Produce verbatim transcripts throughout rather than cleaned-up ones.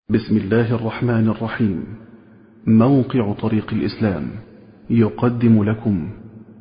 بسم الله الرحمن الرحيم. موقع طريق الإسلام يقدم لكم.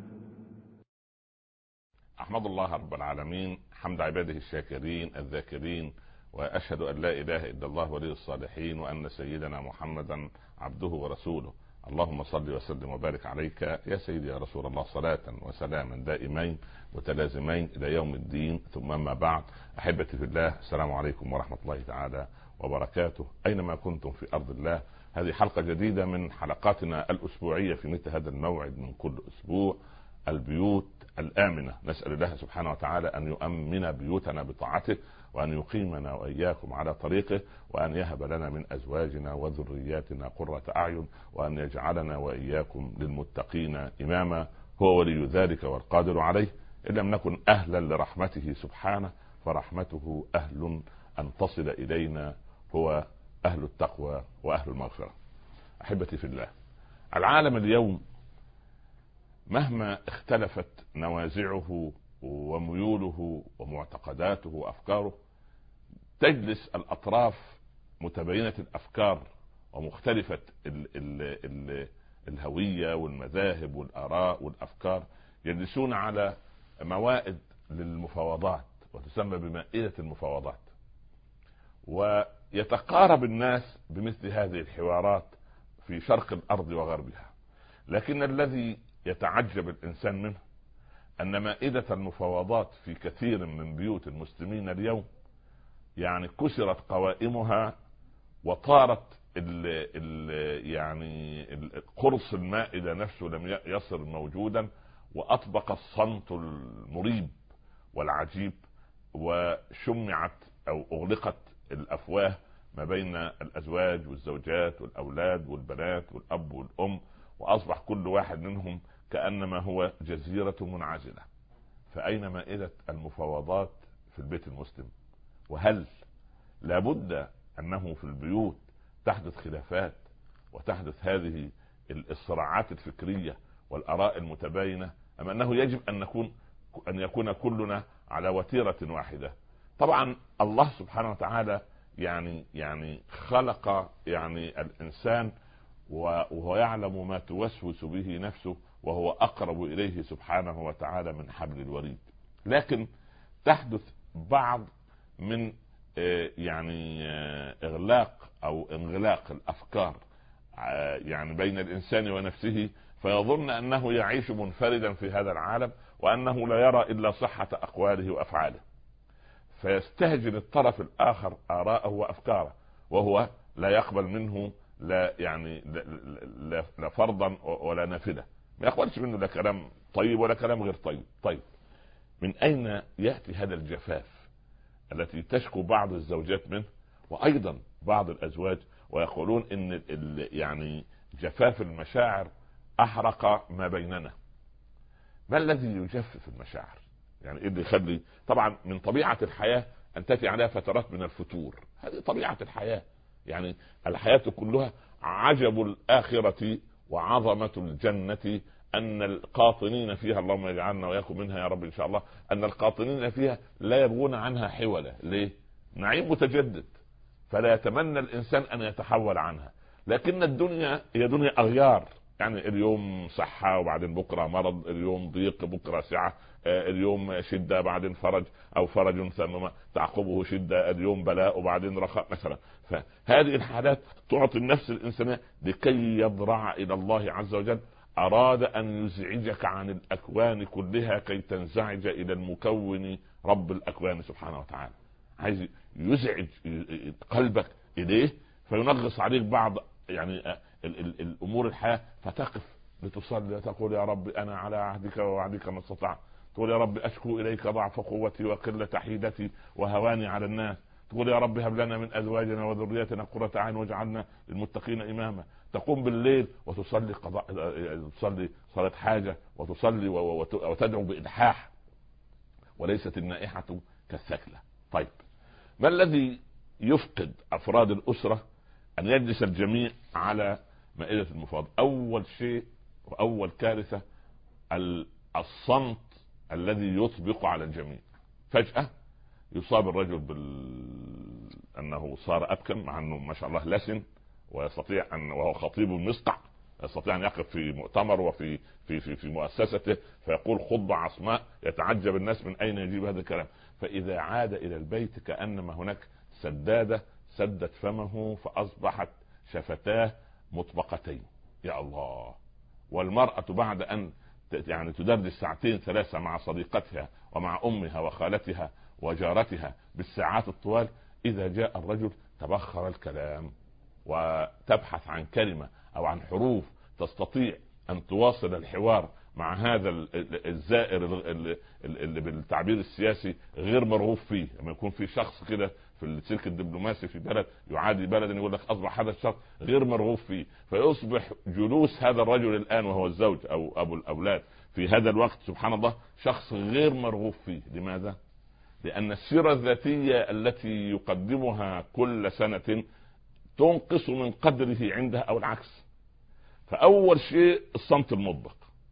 أحمد الله رب العالمين حمد عباده الشاكرين الذاكرين، وأشهد أن لا إله إلا الله ولي الصالحين، وأن سيدنا محمدا عبده ورسوله. اللهم صل وسلم وبارك عليك يا سيدي يا رسول الله، صلاة وسلاما دائمين متلازمين إلى يوم الدين. ثم ما بعد، أحبتي في الله، السلام عليكم ورحمة الله تعالى وبركاته، أينما كنتم في أرض الله. هذه حلقة جديدة من حلقاتنا الأسبوعية في مثل هذا الموعد من كل أسبوع، البيوت الآمنة. نسأل الله سبحانه وتعالى أن يؤمن بيوتنا بطاعته، وأن يقيمنا وإياكم على طريقه، وأن يهب لنا من أزواجنا وذرياتنا قرة أعين، وأن يجعلنا وإياكم للمتقين إماما. هو ولي ذلك والقادر عليه، إن لم نكن أهلا لرحمته سبحانه، فرحمته أهل أن تصل إلينا، هو أهل التقوى وأهل المغفرة. أحبتي في الله، العالم اليوم مهما اختلفت نوازعه وميوله ومعتقداته وأفكاره، تجلس الأطراف متباينة الأفكار ومختلفة ال ال ال الهوية والمذاهب والآراء والأفكار، يجلسون على موائد للمفاوضات، وتسمى بمائدة المفاوضات. ويتقارب الناس بمثل هذه الحوارات في شرق الأرض وغربها، لكن الذي يتعجب الإنسان منه أن مائدة المفاوضات في كثير من بيوت المسلمين اليوم يعني كسرت قوائمها، وطارت ال ال يعني قرص المائدة نفسه لم يصر موجودا، وأطبق الصمت المريب والعجيب، وشمعت أو أغلقت الأفواه ما بين الأزواج والزوجات والأولاد والبنات والأب والأم، وأصبح كل واحد منهم كأنما هو جزيرة منعزلة. فأين مائدة المفاوضات في البيت المسلم؟ وهل لابد أنه في البيوت تحدث خلافات وتحدث هذه الصراعات الفكرية والآراء المتباينة، أم أنه يجب أن نكون أن يكون كلنا على وتيرة واحدة؟ طبعا الله سبحانه وتعالى يعني يعني خلق يعني الإنسان وهو يعلم ما توسوس به نفسه، وهو أقرب إليه سبحانه وتعالى من حبل الوريد. لكن تحدث بعض من يعني إغلاق أو انغلاق الأفكار يعني بين الإنسان ونفسه، فيظن أنه يعيش منفردا في هذا العالم، وأنه لا يرى إلا صحة أقواله وأفعاله، فيستهجن الطرف الآخر آراءه وأفكاره، وهو لا يقبل منه لا يعني لا, لا, لا فرضا ولا نافلة، ما يقبلش منه لا كلام طيب ولا كلام غير طيب. طيب، من أين يأتي هذا الجفاف التي تشكو بعض الزوجات منه، وأيضا بعض الأزواج، ويقولون إن يعني جفاف المشاعر أحرق ما بيننا؟ ما الذي يجفف المشاعر؟ يعني إيه اللي يخلي؟ طبعا من طبيعة الحياة أن تأتي عليها فترات من الفتور، هذه طبيعة الحياة. يعني الحياة كلها عجب الآخرة وعظمة الجنة، أن القاطنين فيها، اللهم يجعلنا وياكم منها يا رب إن شاء الله، أن القاطنين فيها لا يبغون عنها حولا. ليه؟ نعيم متجدد، فلا يتمنى الإنسان أن يتحول عنها. لكن الدنيا هي دنيا أغيار، يعني اليوم صحة وبعدين بكرة مرض، اليوم ضيق بكرة سعة، اليوم شدة بعدين فرج، أو فرج ثم تعقبه شدة، اليوم بلاء وبعدين رخاء مثلا. فهذه الحالات تعطي النفس الإنسانية لكي يضرع إلى الله عز وجل. أراد أن يزعجك عن الأكوان كلها كي تنزعج إلى المكون رب الأكوان سبحانه وتعالى، عايز يزعج قلبك إليه، فينغص عليك بعض يعني ال ال الأمور الحياة، فتقف لتصلي تقول يا رب أنا على عهدك ووعدك ما استطعت، تقول يا رب أشكو إليك ضعف قوتي وقلة حيلتي وهواني على الناس، تقول يا رب هب لنا من أزواجنا وذريتنا قرة عين واجعلنا للمتقين إماما. تقوم بالليل وتصلي قضاء، تصلي صلاة حاجة، وتصلي وتدعو بإلحاح، وليست النائحة كالثكلة. طيب، ما الذي يفقد أفراد الأسرة أن يجلس الجميع على مائدة المفاوضات؟ أول شيء وأول كارثة الصمت الذي يطبق على الجميع. فجأة يصاب الرجل انه صار ابكم، مع انه ما شاء الله لسن ويستطيع ان، وهو خطيب مسطع، يستطيع ان يقف في مؤتمر وفي في في في مؤسسته فيقول خطبه عصماء يتعجب الناس من اين يجيب هذا الكلام. فاذا عاد الى البيت كانما هناك سداده سدت فمه فاصبحت شفتاه مطبقتين. يا الله. والمراه بعد ان يعني تدردش ساعتين ثلاثه مع صديقتها ومع امها وخالتها وجارتها بالساعات الطوال، اذا جاء الرجل تبخر الكلام وتبحث عن كلمه او عن حروف تستطيع ان تواصل الحوار مع هذا الزائر اللي بالتعبير السياسي غير مرغوب فيه. لما يكون في شخص كده في السلك الدبلوماسي في بلد يعادي بلد، يقول لك اصبح هذا الشخص غير مرغوب فيه، فيصبح جلوس هذا الرجل الان وهو الزوج او ابو الاولاد في هذا الوقت سبحان الله شخص غير مرغوب فيه. لماذا؟ لان السيره الذاتيه التي يقدمها كل سنه تنقص من قدره عنده او العكس. فاول شيء الصمت المطبق،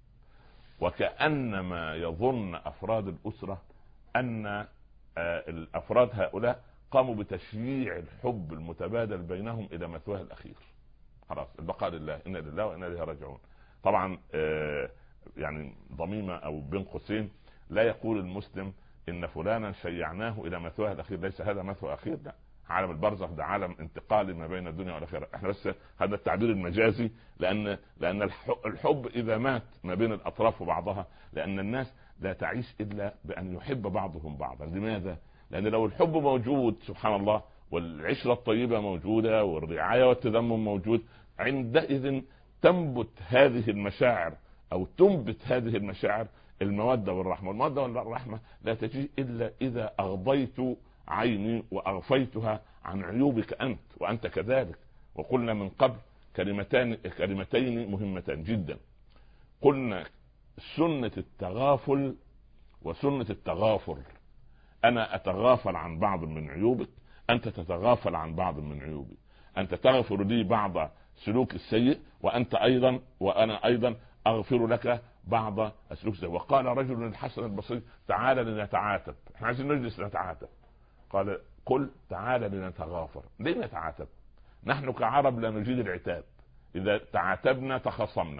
وكأنما يظن افراد الاسره ان الافراد هؤلاء قاموا بتشييع الحب المتبادل بينهم الى مثواه الاخير. خلاص البقاء لله، انا لله وانا اليه راجعون. طبعا يعني ضميمه او بين قوسين، لا يقول المسلم ان فلانا شيعناه الى مثواه الاخير، ليس هذا مثوى اخير، لا. عالم البرزخ ده عالم انتقالي ما بين الدنيا والاخره. احنا بس هذا التعبير المجازي، لان لان الحب اذا مات ما بين الاطراف وبعضها، لان الناس لا تعيش الا بان يحب بعضهم بعضا. لماذا؟ لان لو الحب موجود سبحان الله والعشره الطيبه موجوده والرعايه والتذمم موجود، عندئذ تنبت هذه المشاعر او تنبت هذه المشاعر الموده والرحمه. والموده والرحمه لا تجي الا اذا اغضيت عيني واغفيتها عن عيوبك انت وانت كذلك. وقلنا من قبل كلمتان كلمتين مهمتان جدا، قلنا سنة التغافل وسنة التغافر. انا اتغافل عن بعض من عيوبك، انت تتغافل عن بعض من عيوبي. انت تغفر لي بعض سلوك السيء وانت ايضا وانا ايضا اغفر لك بعض السلوك السيء. وقال رجل الحسن البصري تعالى لنتعاتب، احنا عايزين نجلس نتعاتب. قال قل تعالى لنتغافر. ليه نتعاتب؟ نحن كعرب لا نجيد العتاب، اذا تعاتبنا تخاصمنا،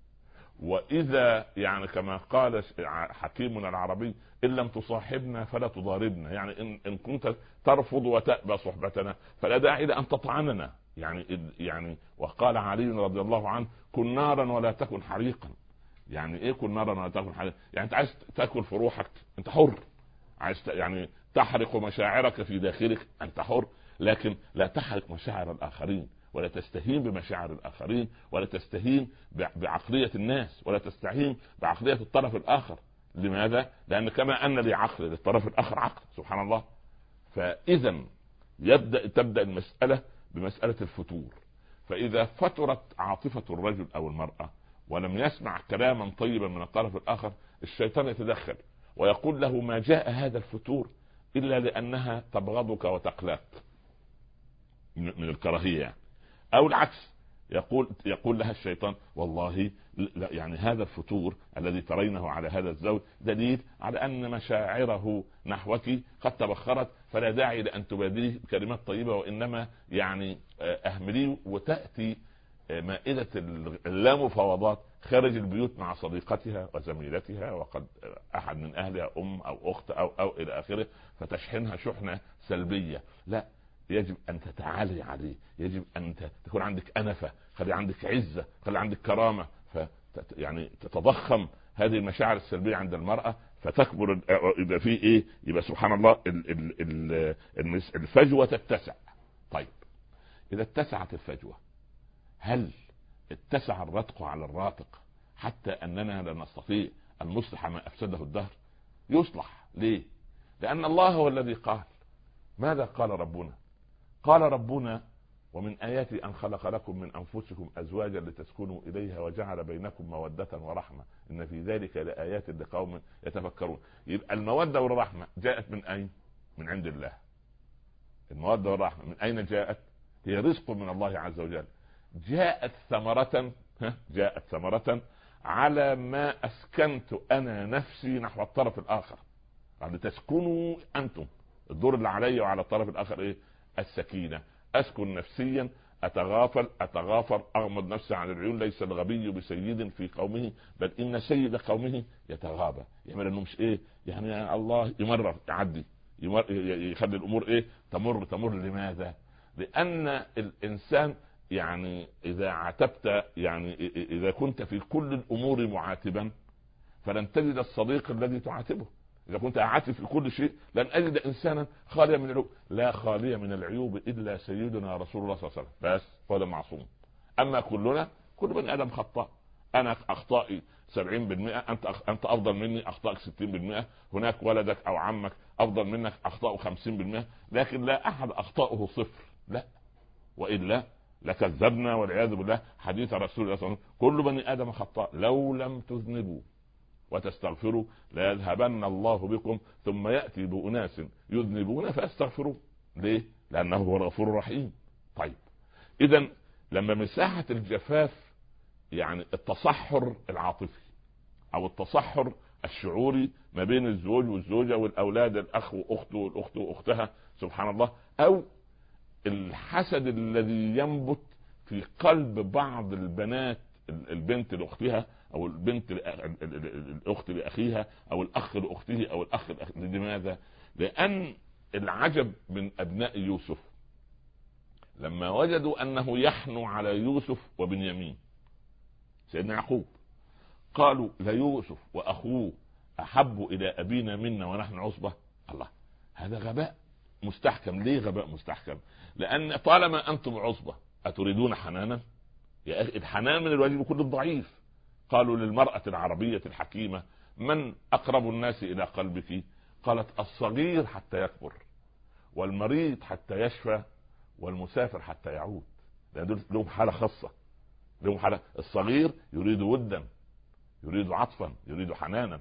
واذا يعني كما قال حكيمنا العربي ان لم تصاحبنا فلا تضاربنا، يعني ان, إن كنت ترفض وتأبى صحبتنا فلا داعي لأن تطعننا. يعني يعني وقال علي رضي الله عنه كن نارا ولا تكن حريقا. يعني ايه كن نارا ولا تكن حريقا؟ يعني انت عايز تاكل في روحك انت حر، عايز يعني تحرق مشاعرك في داخلك انت حر، لكن لا تحرق مشاعر الاخرين ولا تستهين بمشاعر الاخرين ولا تستهين بعقلية الناس ولا تستهين بعقلية الطرف الاخر. لماذا؟ لان كما ان لي عقل للطرف الاخر عقل سبحان الله. فاذا يبدأ تبدأ المسألة بمسألة الفتور. فاذا فترت عاطفة الرجل او المرأة ولم يسمع كلاما طيبا من الطرف الاخر، الشيطان يتدخل ويقول له ما جاء هذا الفتور الا لانها تبغضك وتقلاك من الكراهية يعني. او العكس، يقول يقول لها الشيطان والله لا، يعني هذا الفتور الذي ترينه على هذا الزوج دليل على ان مشاعره نحوك قد تبخرت، فلا داعي لان تبادليه بكلمات طيبة، وانما يعني اهمليه وتأتي مائدة اللامفاوضات خارج البيوت مع صديقتها وزميلتها وقد احد من اهلها ام او اخت او او الى اخره، فتشحنها شحنة سلبية. لا، يجب ان تتعالي عليه، يجب ان تكون عندك انفة، خلي عندك عزة، خلي عندك كرامة، ف يعني تتضخم هذه المشاعر السلبية عند المرأة فتكبر. اذا في ايه يبقى سبحان الله الفجوة تتسع. طيب اذا اتسعت الفجوة، هل اتسع الرتق على الراتق حتى اننا لا نستطيع ان نصلح ما افسده الدهر؟ يصلح. ليه؟ لان الله هو الذي قال. ماذا قال ربنا؟ قال ربنا ومن آياتي أن خلق لكم من أنفسكم أزواجا لتسكنوا إليها وجعل بينكم مودة ورحمة إن في ذلك لآيات لقوم يتفكرون. يبقى المودة والرحمة جاءت من أين؟ من عند الله. المودة والرحمة من أين جاءت؟ هي رزق من الله عز وجل. جاءت ثمرة جاءت ثمرة على ما أسكنت أنا نفسي نحو الطرف الآخر. يعني تسكنوا أنتم، الدور اللي علي وعلى الطرف الآخر إيه؟ السكينة، أسكن نفسيا، أتغافل أتغافر أغمض نفسي عن العيون. ليس الغبي بسيد في قومه بل إن سيد قومه يتغابى. يعمل إنه مش إيه يعني يا الله يمرر يعدي يمر يخلي الأمور إيه تمر تمر. لماذا؟ لأن الإنسان يعني إذا عاتبت يعني إذا كنت في كل الأمور معاتبا فلن تجد الصديق الذي تعاتبه. إذا كنت أعاتب في كل شيء لن أجد إنسانا خاليا من العيوب. لا خالية من العيوب إلا سيدنا رسول الله صلى الله عليه وسلم، بس هو المعصوم. أما كلنا كل بني آدم خطاء. أنا أخطائي سبعين بالمئة، أنت أنت أفضل مني أخطائك ستين بالمئة، هناك ولدك أو عمك أفضل منك أخطاؤه خمسين بالمئة، لكن لا أحد أخطاؤه صفر، لا، وإلا لكذبنا والعياذ بالله حديث رسول الله صلى الله عليه وسلم كل بني آدم خطاء. لو لم تذنبوا وتستغفروا لا يذهبن الله بكم ثم يأتي بأناس يذنبون فاستغفروا. ليه؟ لأنه هو الغفور الرحيم. طيب إذا لما مساحة الجفاف يعني التصحر العاطفي أو التصحر الشعوري ما بين الزوج والزوجة والأولاد، الأخ وأخته والأخت وأختها، سبحان الله، أو الحسد الذي ينبت في قلب بعض البنات، البنت لأختها أو البنت الأخت لأخيها أو الأخ لأخته أو الأخ لأخ. لماذا؟ لأن العجب من أبناء يوسف لما وجدوا أنه يحنو على يوسف وبنيامين سيدنا يعقوب قالوا ليوسف وأخوه أحب إلى أبينا منا ونحن عصبة. الله، هذا غباء مستحكم. ليه غباء مستحكم؟ لأن طالما أنتم عصبة أتريدون حنانا؟ يا أخي الحنان من الواجب كل الضعيف. قالوا للمرأة العربية الحكيمة من أقرب الناس إلى قلبك؟ قالت الصغير حتى يكبر والمريض حتى يشفى والمسافر حتى يعود. لأن لهم حالة خاصة، لهم حالة. الصغير يريد ودا، يريد عطفا، يريد حنانا.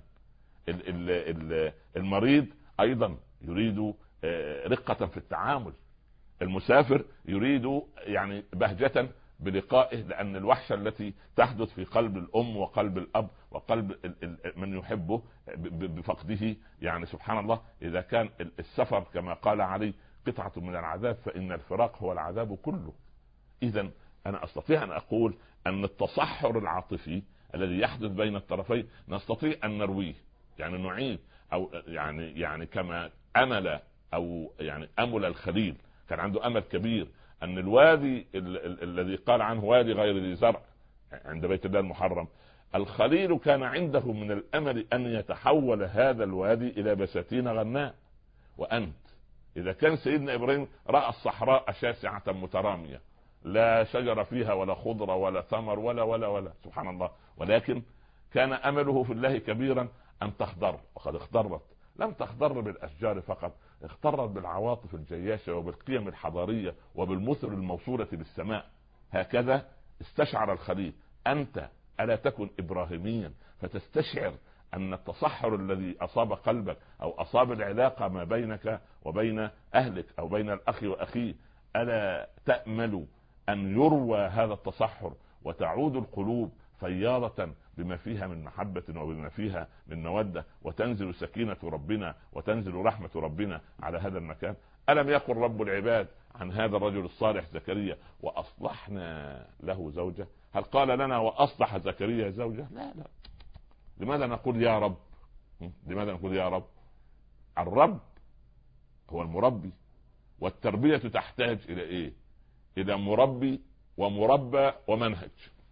المريض أيضا يريد رقة في التعامل. المسافر يريد يعني بهجة بلقائه، لأن الوحشة التي تحدث في قلب الأم وقلب الأب وقلب من يحبه بفقده، يعني سبحان الله، إذا كان السفر كما قال علي قطعة من العذاب فإن الفراق هو العذاب كله. إذن أنا أستطيع أن أقول أن التصحر العاطفي الذي يحدث بين الطرفين نستطيع أن نرويه، يعني نعيد أو يعني يعني كما أمل أو يعني أمل الخليل كان عنده أمل كبير أن الوادي الذي قال عنه وادي غير ذي زرع عند بيت الله المحرم، الخليل كان عنده من الأمل أن يتحول هذا الوادي إلى بساتين غناء. وأنت إذا كان سيدنا إبراهيم رأى الصحراء شاسعة مترامية لا شجر فيها ولا خضرة ولا ثمر ولا ولا ولا سبحان الله، ولكن كان أمله في الله كبيرا أن تخضر، وقد اخضرت. لم تخضر بالأشجار فقط، اخضرت بالعواطف الجياشة وبالقيم الحضارية وبالمثل الموصولة بالسماء. هكذا استشعر الخليل. أنت ألا تكن إبراهيميا فتستشعر أن التصحر الذي أصاب قلبك أو أصاب العلاقة ما بينك وبين أهلك أو بين الأخ وأخيه، ألا تأمل أن يروى هذا التصحر وتعود القلوب فياضة بما فيها من محبة وبما فيها من مودة، وتنزل سكينة ربنا وتنزل رحمة ربنا على هذا المكان؟ ألم يقل رب العباد عن هذا الرجل الصالح زكريا وأصلحنا له زوجة؟ هل قال لنا وأصلح زكريا زوجة؟ لا لا. لماذا نقول يا رب؟ لماذا نقول يا رب؟ الرب هو المربي، والتربية تحتاج إلى إيه؟ إلى مربي ومربى ومنهج.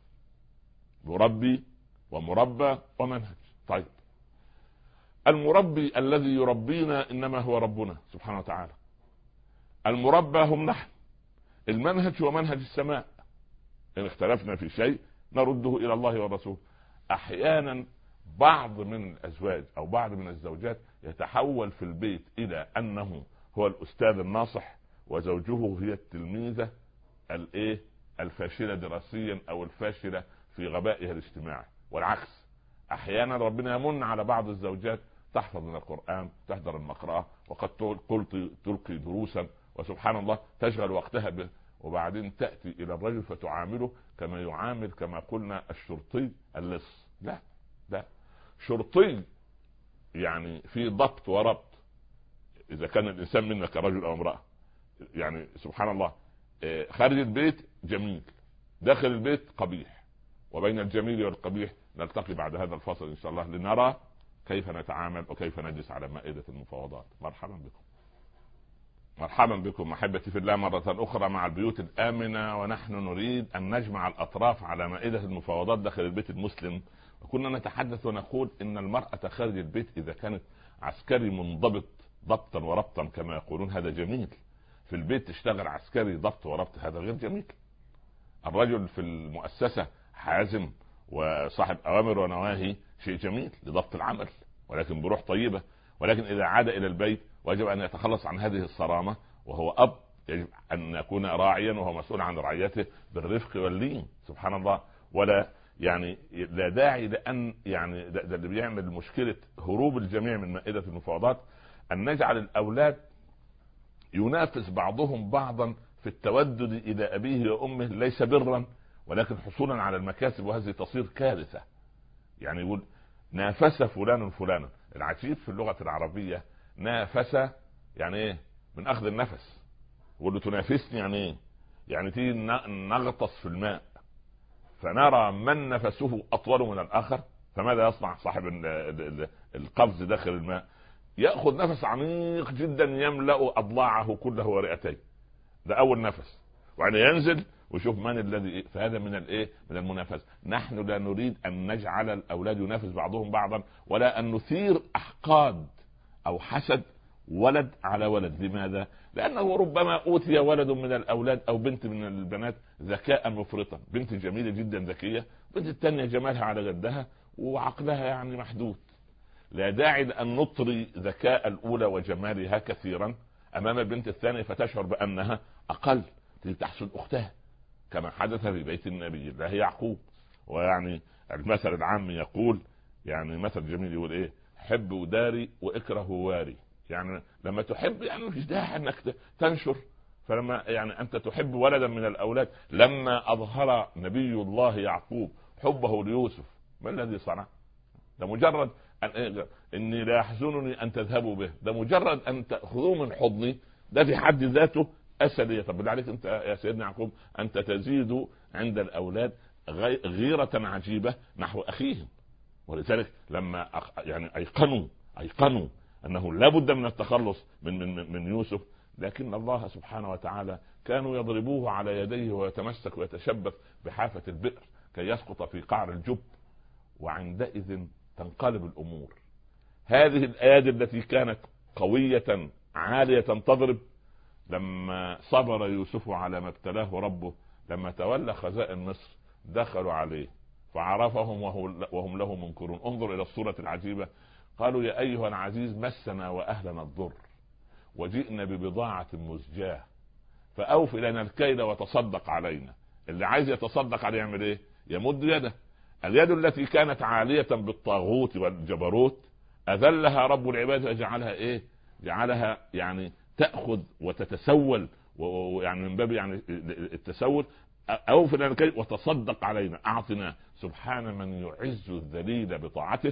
مربي ومربى ومنهج. طيب المربي الذي يربينا إنما هو ربنا سبحانه وتعالى، المربى هم نحن، المنهج هو منهج السماء. إن اختلفنا في شيء نرده إلى الله والرسول. أحيانا بعض من الأزواج أو بعض من الزوجات يتحول في البيت إلى أنه هو الأستاذ الناصح وزوجه هي التلميذة الايه الفاشلة دراسيا أو الفاشلة في غبائها الاجتماعي، والعكس. أحيانا ربنا يمن على بعض الزوجات تحفظ من القرآن، تحضر المقرأة، وقد قلت تلقي دروسا، وسبحان الله تشغل وقتها به، وبعدين تأتي إلى الرجل فتعامله كما يعامل كما قلنا الشرطي اللص. لا لا، شرطي يعني في ضبط وربط إذا كان الإنسان منا كرجل أو امرأة، يعني سبحان الله، خارج البيت جميل، داخل البيت قبيح، وبين الجميل والقبيح نلتقي بعد هذا الفصل إن شاء الله لنرى كيف نتعامل وكيف نجلس على مائدة المفاوضات. مرحبا بكم، مرحبا بكم أحبتي في الله مرة أخرى مع البيوت الآمنة، ونحن نريد أن نجمع الأطراف على مائدة المفاوضات داخل البيت المسلم. وكنا نتحدث ونقول إن المرأة خارج البيت إذا كانت عسكري منضبط ضبطا وربطا كما يقولون هذا جميل، في البيت تشتغل عسكري ضبط وربط هذا غير جميل. الرجل في المؤسسة حازم وصاحب أوامر ونواهي شيء جميل لضبط العمل ولكن بروح طيبة، ولكن إذا عاد إلى البيت وجب أن يتخلص عن هذه الصرامة، وهو أب يجب أن يكون راعيا وهو مسؤول عن رعيته بالرفق واللين سبحان الله. ولا يعني لا داعي لأن يعني ده, ده اللي بيعمل مشكلة هروب الجميع من مائدة المفاوضات، أن نجعل الأولاد ينافس بعضهم بعضا في التودد إلى أبيه وأمه، ليس برا ولكن حصولا على المكاسب، وهذه تصير كارثة. يعني يقول نافس فلان فلانا، العجيب في اللغة العربية نافس يعني ايه؟ من اخذ النفس. يقول له تنافسني يعني ايه؟ يعني تيجي نغطس في الماء فنرى من نفسه اطول من الاخر، فماذا يصنع صاحب القفز داخل الماء؟ ياخذ نفس عميق جدا يملأ اضلاعه كله ورئتيه، ده اول نفس، وبعدين ينزل ويشوف من الذي إيه؟ فهذا من الايه؟ من المنافسه. نحن لا نريد ان نجعل الاولاد ينافس بعضهم بعضا، ولا ان نثير احقاد او حسد ولد على ولد. لماذا؟ لانه ربما اوتي ولد من الاولاد او بنت من البنات ذكاء مفرطا، بنت جميله جدا ذكيه، بنت الثانيه جمالها على جدها وعقلها يعني محدود. لا داعي لان نطري ذكاء الاولى وجمالها كثيرا امام البنت الثانيه فتشعر بانها اقل، تحسد اختها كما حدث في بيت النبي الله يعقوب. ويعني المثل العام يقول، يعني مثل جميل يقول ايه؟ حب وداري واكره واري. يعني لما تحب يعني مفيش داعي انك تنشر، فلما يعني انت تحب ولدا من الاولاد، لما اظهر نبي الله يعقوب حبه ليوسف ما الذي صنع؟ ده مجرد أن اني لا يحزنني ان تذهبوا به، ده مجرد ان تاخذوه من حضني، ده في حد ذاته أسلية. طب بالله عليك انت يا سيدنا يعقوب انت تزيد عند الاولاد غيرة عجيبة نحو اخيهم. ولذلك لما يعني ايقنوا ايقنوا انه لا بد من التخلص من من من يوسف، لكن الله سبحانه وتعالى كانوا يضربوه على يديه ويتمسك ويتشبث بحافة البئر كي يسقط في قعر الجب، وعندئذ تنقلب الامور. هذه الايادي التي كانت قوية عالية تضرب، لما صبر يوسف على ما ابتلاه ربه، لما تولى خزائن مصر دخلوا عليه فعرفهم وهم له منكرون. انظر الى الصورة العجيبة، قالوا يا ايها العزيز مسنا واهلنا الضر وجئنا ببضاعة مزجاة فاوف لنا الكيل وتصدق علينا. اللي عايز يتصدق عليه يعمل ايه؟ يمد يده. اليد التي كانت عالية بالطاغوت والجبروت اذلها رب العباد وجعلها ايه؟ جعلها يعني تأخذ وتتسول، ويعني من باب يعني التسول، أوف لنا الكيل وتصدق علينا أعطنا. سبحان من يعز الذليل بطاعته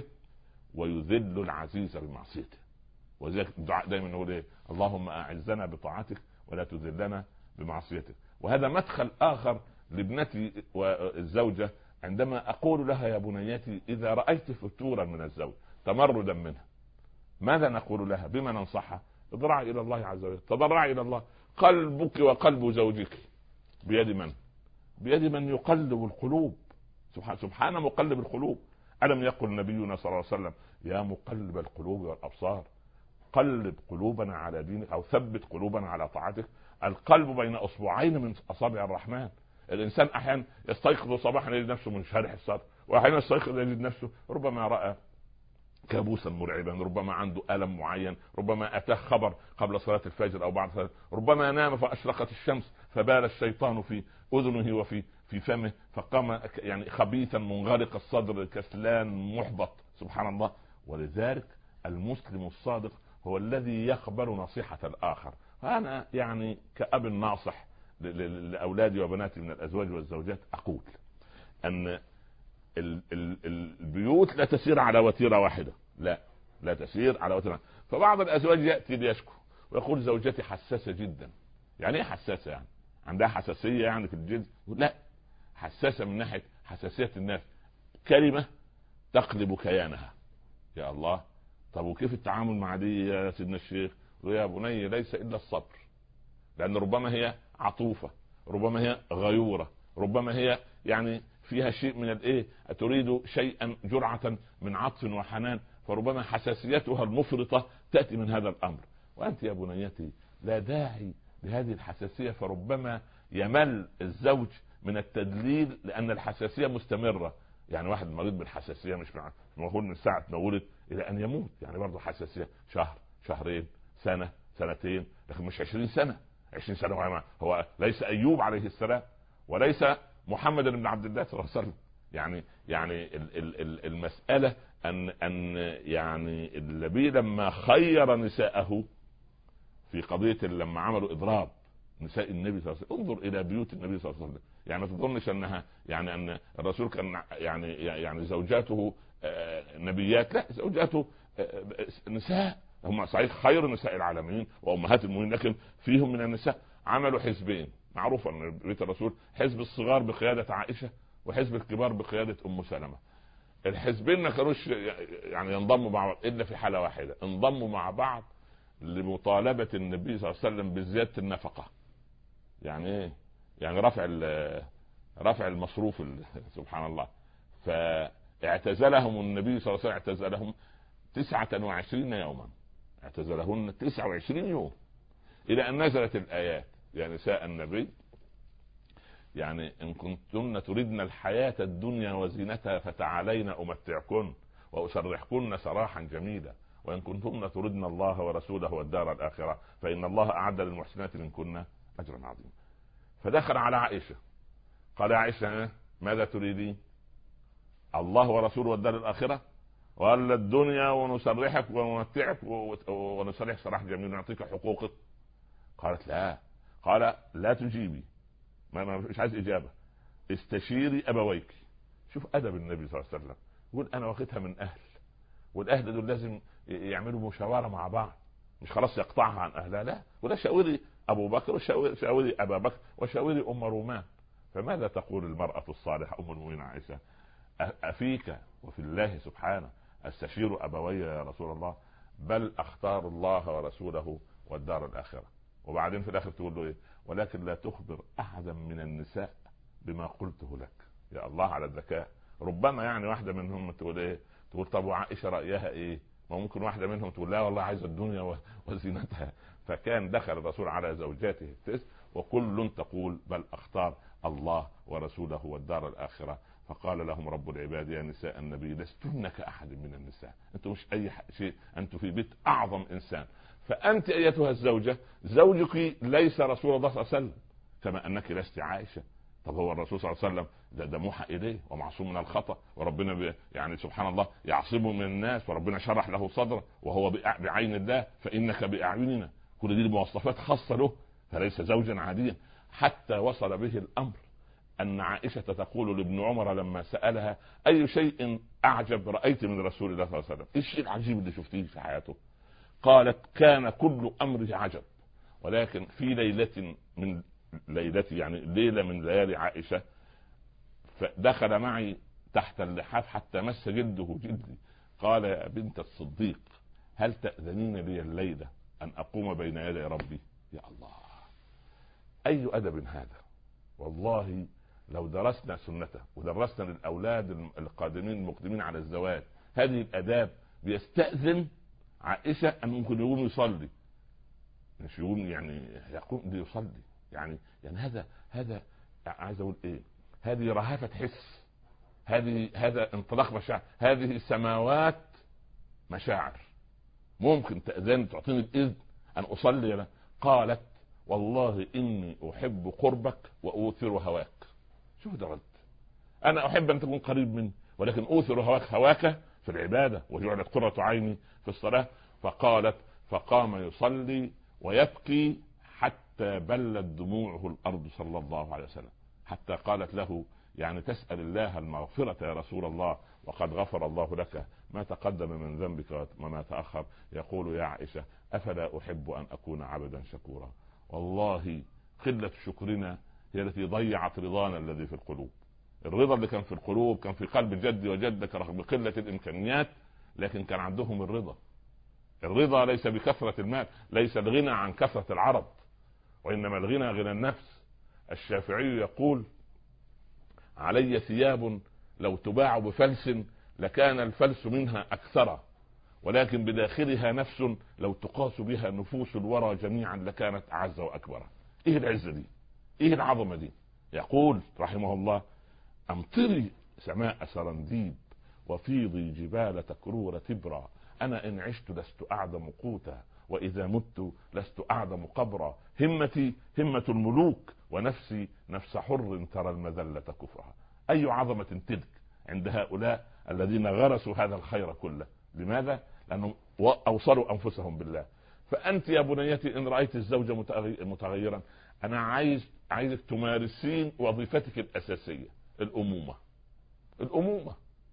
ويذل العزيز بمعصيته. وذلك الدعاء دائما نقول ايه؟ اللهم أعزنا بطاعتك ولا تذلنا بمعصيتك. وهذا مدخل آخر لابنتي والزوجة، عندما أقول لها يا بنيتي إذا رأيت فتورا من الزوج تمردا منها ماذا نقول لها؟ بما ننصحها؟ تضرعي الى الله عز وجل، تضرعي الى الله. قلبك وقلب زوجك بيد من؟ بيد من يقلب القلوب. سبحان سبحان مقلب القلوب. ألم يقل نبينا صلى الله عليه وسلم يا مقلب القلوب والابصار قلب قلوبنا على دينك او ثبت قلوبنا على طاعتك؟ القلب بين اصبعين من اصابع الرحمن. الانسان احيانا يستيقظ صباحا يجد نفسه منشرح الصدر، واحيانا يستيقظ يجد نفسه ربما راى كابوسا مرعبا، ربما عنده ألم معين، ربما أتاه خبر قبل صلاة الفجر أو بعد صلاة، ربما نام فأشرقت الشمس فبال الشيطان في أذنه وفي في فمه فقام يعني خبيثا منغلق الصدر كسلان محبط. سبحان الله. ولذلك المسلم الصادق هو الذي يقبل نصيحة الآخر. فأنا يعني كأب ناصح لأولادي وبناتي من الأزواج والزوجات أقول أن البيوت لا تسير على وتيرة واحدة، لا لا تسير على وتيرة. فبعض الأزواج يأتي ليشكو ويقول زوجتي حساسة جدا، يعني ايه حساسه؟ يعني عندها حساسيه يعني في الجلد؟ لا، حساسه من ناحيه حساسيه الناس، كلمه تقلب كيانها. يا الله، طب وكيف التعامل مع دي يا سيدنا الشيخ؟ يا بني ليس الا الصبر، لان ربما هي عطوفه، ربما هي غيوره، ربما هي يعني فيها شيء من الايه، تريد شيئا جرعه من عطف وحنان، فربما حساسيتها المفرطه تاتي من هذا الامر. وانت يا بنيتي لا داعي لهذه الحساسيه، فربما يمل الزوج من التدليل لان الحساسيه مستمره. يعني واحد مريض بالحساسيه مش معقول من ساعه ما ولد الى ان يموت، يعني برضه حساسيه شهر شهرين سنه سنتين، لكن مش عشرين سنه. عشرين سنه هو ليس ايوب عليه السلام، وليس محمد بن عبد الله صلى الله عليه وسلم. يعني يعني المساله ان ان يعني النبي لما خير نساءه في قضيه لما عملوا اضراب نساء النبي صلى الله عليه وسلم، انظر الى بيوت النبي صلى الله عليه وسلم. يعني ما تظنش انها يعني ان الرسول كان يعني يعني زوجاته نبيات، لا، زوجاته نساء، هم صحيح خير نساء العالمين وامهات المؤمنين، لكن فيهم من النساء. عملوا حزبين، معروف ان بيت الرسول حزب الصغار بقياده عائشه وحزب الكبار بقياده ام سلمة. الحزبين ما كانوش يعني ينضموا مع بعض الا في حاله واحده، انضموا مع بعض لمطالبه النبي صلى الله عليه وسلم بزياده النفقه. يعني ايه؟ يعني رفع رفع المصروف سبحان الله. فاعتزلهم النبي صلى الله عليه وسلم، اعتزلهم تسعة وعشرين يوما، اعتزلهن تسعة وعشرين يوم، الى ان نزلت الايات: يا نساء النبي يعني ان كنتن تردن الحياة الدنيا وزينتها فتعالين امتعكن واسرحكن سراحا جميلا، وان كنتن تردن الله ورسوله والدار الاخرة فان الله اعد للمحسنات منكن اجرا عظيما. فدخل على عائشة قال: يا عائشة ماذا تريدين؟ الله ورسوله والدار الاخرة ولا الدنيا ونسرحك ونمتعك ونسرح سراح جميل ونعطيك حقوقك؟ قالت: لا. قال: لا تجيبي، ما مش عايز اجابه، استشيري ابويك. شوف ادب النبي صلى الله عليه وسلم، يقول انا واخدها من اهل، والاهل دول لازم يعملوا مشاوره مع بعض، مش خلاص يقطعها عن اهلها، لا، ولا شاوري ابو بكر وشاوري ابا بكر وشاوري ام رومان. فماذا تقول المراه الصالحه ام المؤمنين عائشه؟ افيك وفي الله سبحانه استشير ابوي يا رسول الله؟ بل اختار الله ورسوله والدار الاخره. وبعدين في الاخر تقول له ايه؟ ولكن لا تخبر احدا من النساء بما قلته لك. يا الله على الذكاء. ربما يعني واحده منهم تقول ايه؟ تقول طب وعائشه رايها ايه؟ ممكن واحده منهم تقول لا والله عايزه الدنيا وزينتها. فكان دخل الرسول على زوجاته التسع وكل تقول بل اختار الله ورسوله والدار الاخره. فقال لهم رب العباد: يا نساء النبي لستن كأحد من النساء، انتم مش اي شيء، انتم في بيت اعظم انسان. فانت ايتها الزوجه زوجك ليس رسول الله صلى الله عليه وسلم، كما انك لست عائشه. طب هو الرسول صلى الله عليه وسلم ده, ده موحى اليه ومعصوم من الخطا، وربنا يعني سبحان الله يعصمه من الناس، وربنا شرح له صدره وهو بعين الله فانك باعيننا. كل دي مواصفات خاصه له، فليس زوجا عاديا. حتى وصل به الامر ان عائشه تقول لابن عمر لما سالها: اي شيء اعجب رايت من رسول الله صلى الله عليه وسلم؟ ايش الشيء العجيب اللي شفتيه في حياته؟ قالت: كان كل امره عجب، ولكن في ليله من ليلتي، يعني ليله من ليالي عائشه، فدخل معي تحت اللحاف حتى مس جلده جلدي، قال: يا بنت الصديق هل تأذنين لي الليله ان اقوم بين يدي ربي؟ يا الله، اي ادب هذا! والله لو درسنا سنته ودرسنا للاولاد القادمين المقدمين على الزواج هذه الاداب، بيستأذن عائشه ان ممكن يقوم يصلي، مش يقوم يعني يقوم ليصلي، يعني يعني هذا هذا عايز اقول ايه؟ هذه رهافه حس، هذه هذا انطلاق مشاعر، هذه سماوات مشاعر. ممكن تأذن تعطيني الاذن ان اصلي أنا؟ قالت: والله اني احب قربك واؤثر هواك. شوف ده رد، انا احب ان تكون قريب مني ولكن اوثر هواك هواك في العباده، وجعلت قرة عيني في الصلاه. فقالت: فقام يصلي ويبكي حتى بلت دموعه الارض صلى الله عليه وسلم، حتى قالت له: يعني تسأل الله المغفرة يا رسول الله وقد غفر الله لك ما تقدم من ذنبك وما تأخر. يقول: يا عائشة أفلا أحب أن أكون عبدا شكورا؟ والله قلة شكرنا هي التي ضيعت رضانا الذي في القلوب. الرضا اللي كان في القلوب كان في قلب جدي وجدك رغم قلة الإمكانيات، لكن كان عندهم الرضا. الرضا ليس بكثرة المال، ليس الغنى عن كثرة العرض، وإنما الغنى غنى النفس. الشافعي يقول: علي ثياب لو تباع بفلس لكان الفلس منها أكثر، ولكن بداخلها نفس لو تقاس بها نفوس الورى جميعا لكانت أعز وأكبر. إيه العزة دي؟ إيه العظمة دي؟ يقول رحمه الله: أمطري سماء سرنديب وفيضي جبال تكرور تبرا، أنا إن عشت لست أعدم قوتا وإذا مت لست أعدم قبرا، همتي همة الملوك ونفسي نفس حر ترى المذلة كفرها. أي عظمة تلك عند هؤلاء الذين غرسوا هذا الخير كله. لماذا؟ لأنهم أوصلوا أنفسهم بالله. فأنت يا بنيتي إن رأيت الزوج متغيرا، أنا عايز عايزك تمارسين وظيفتك الأساسية، الأمومة. الأمومة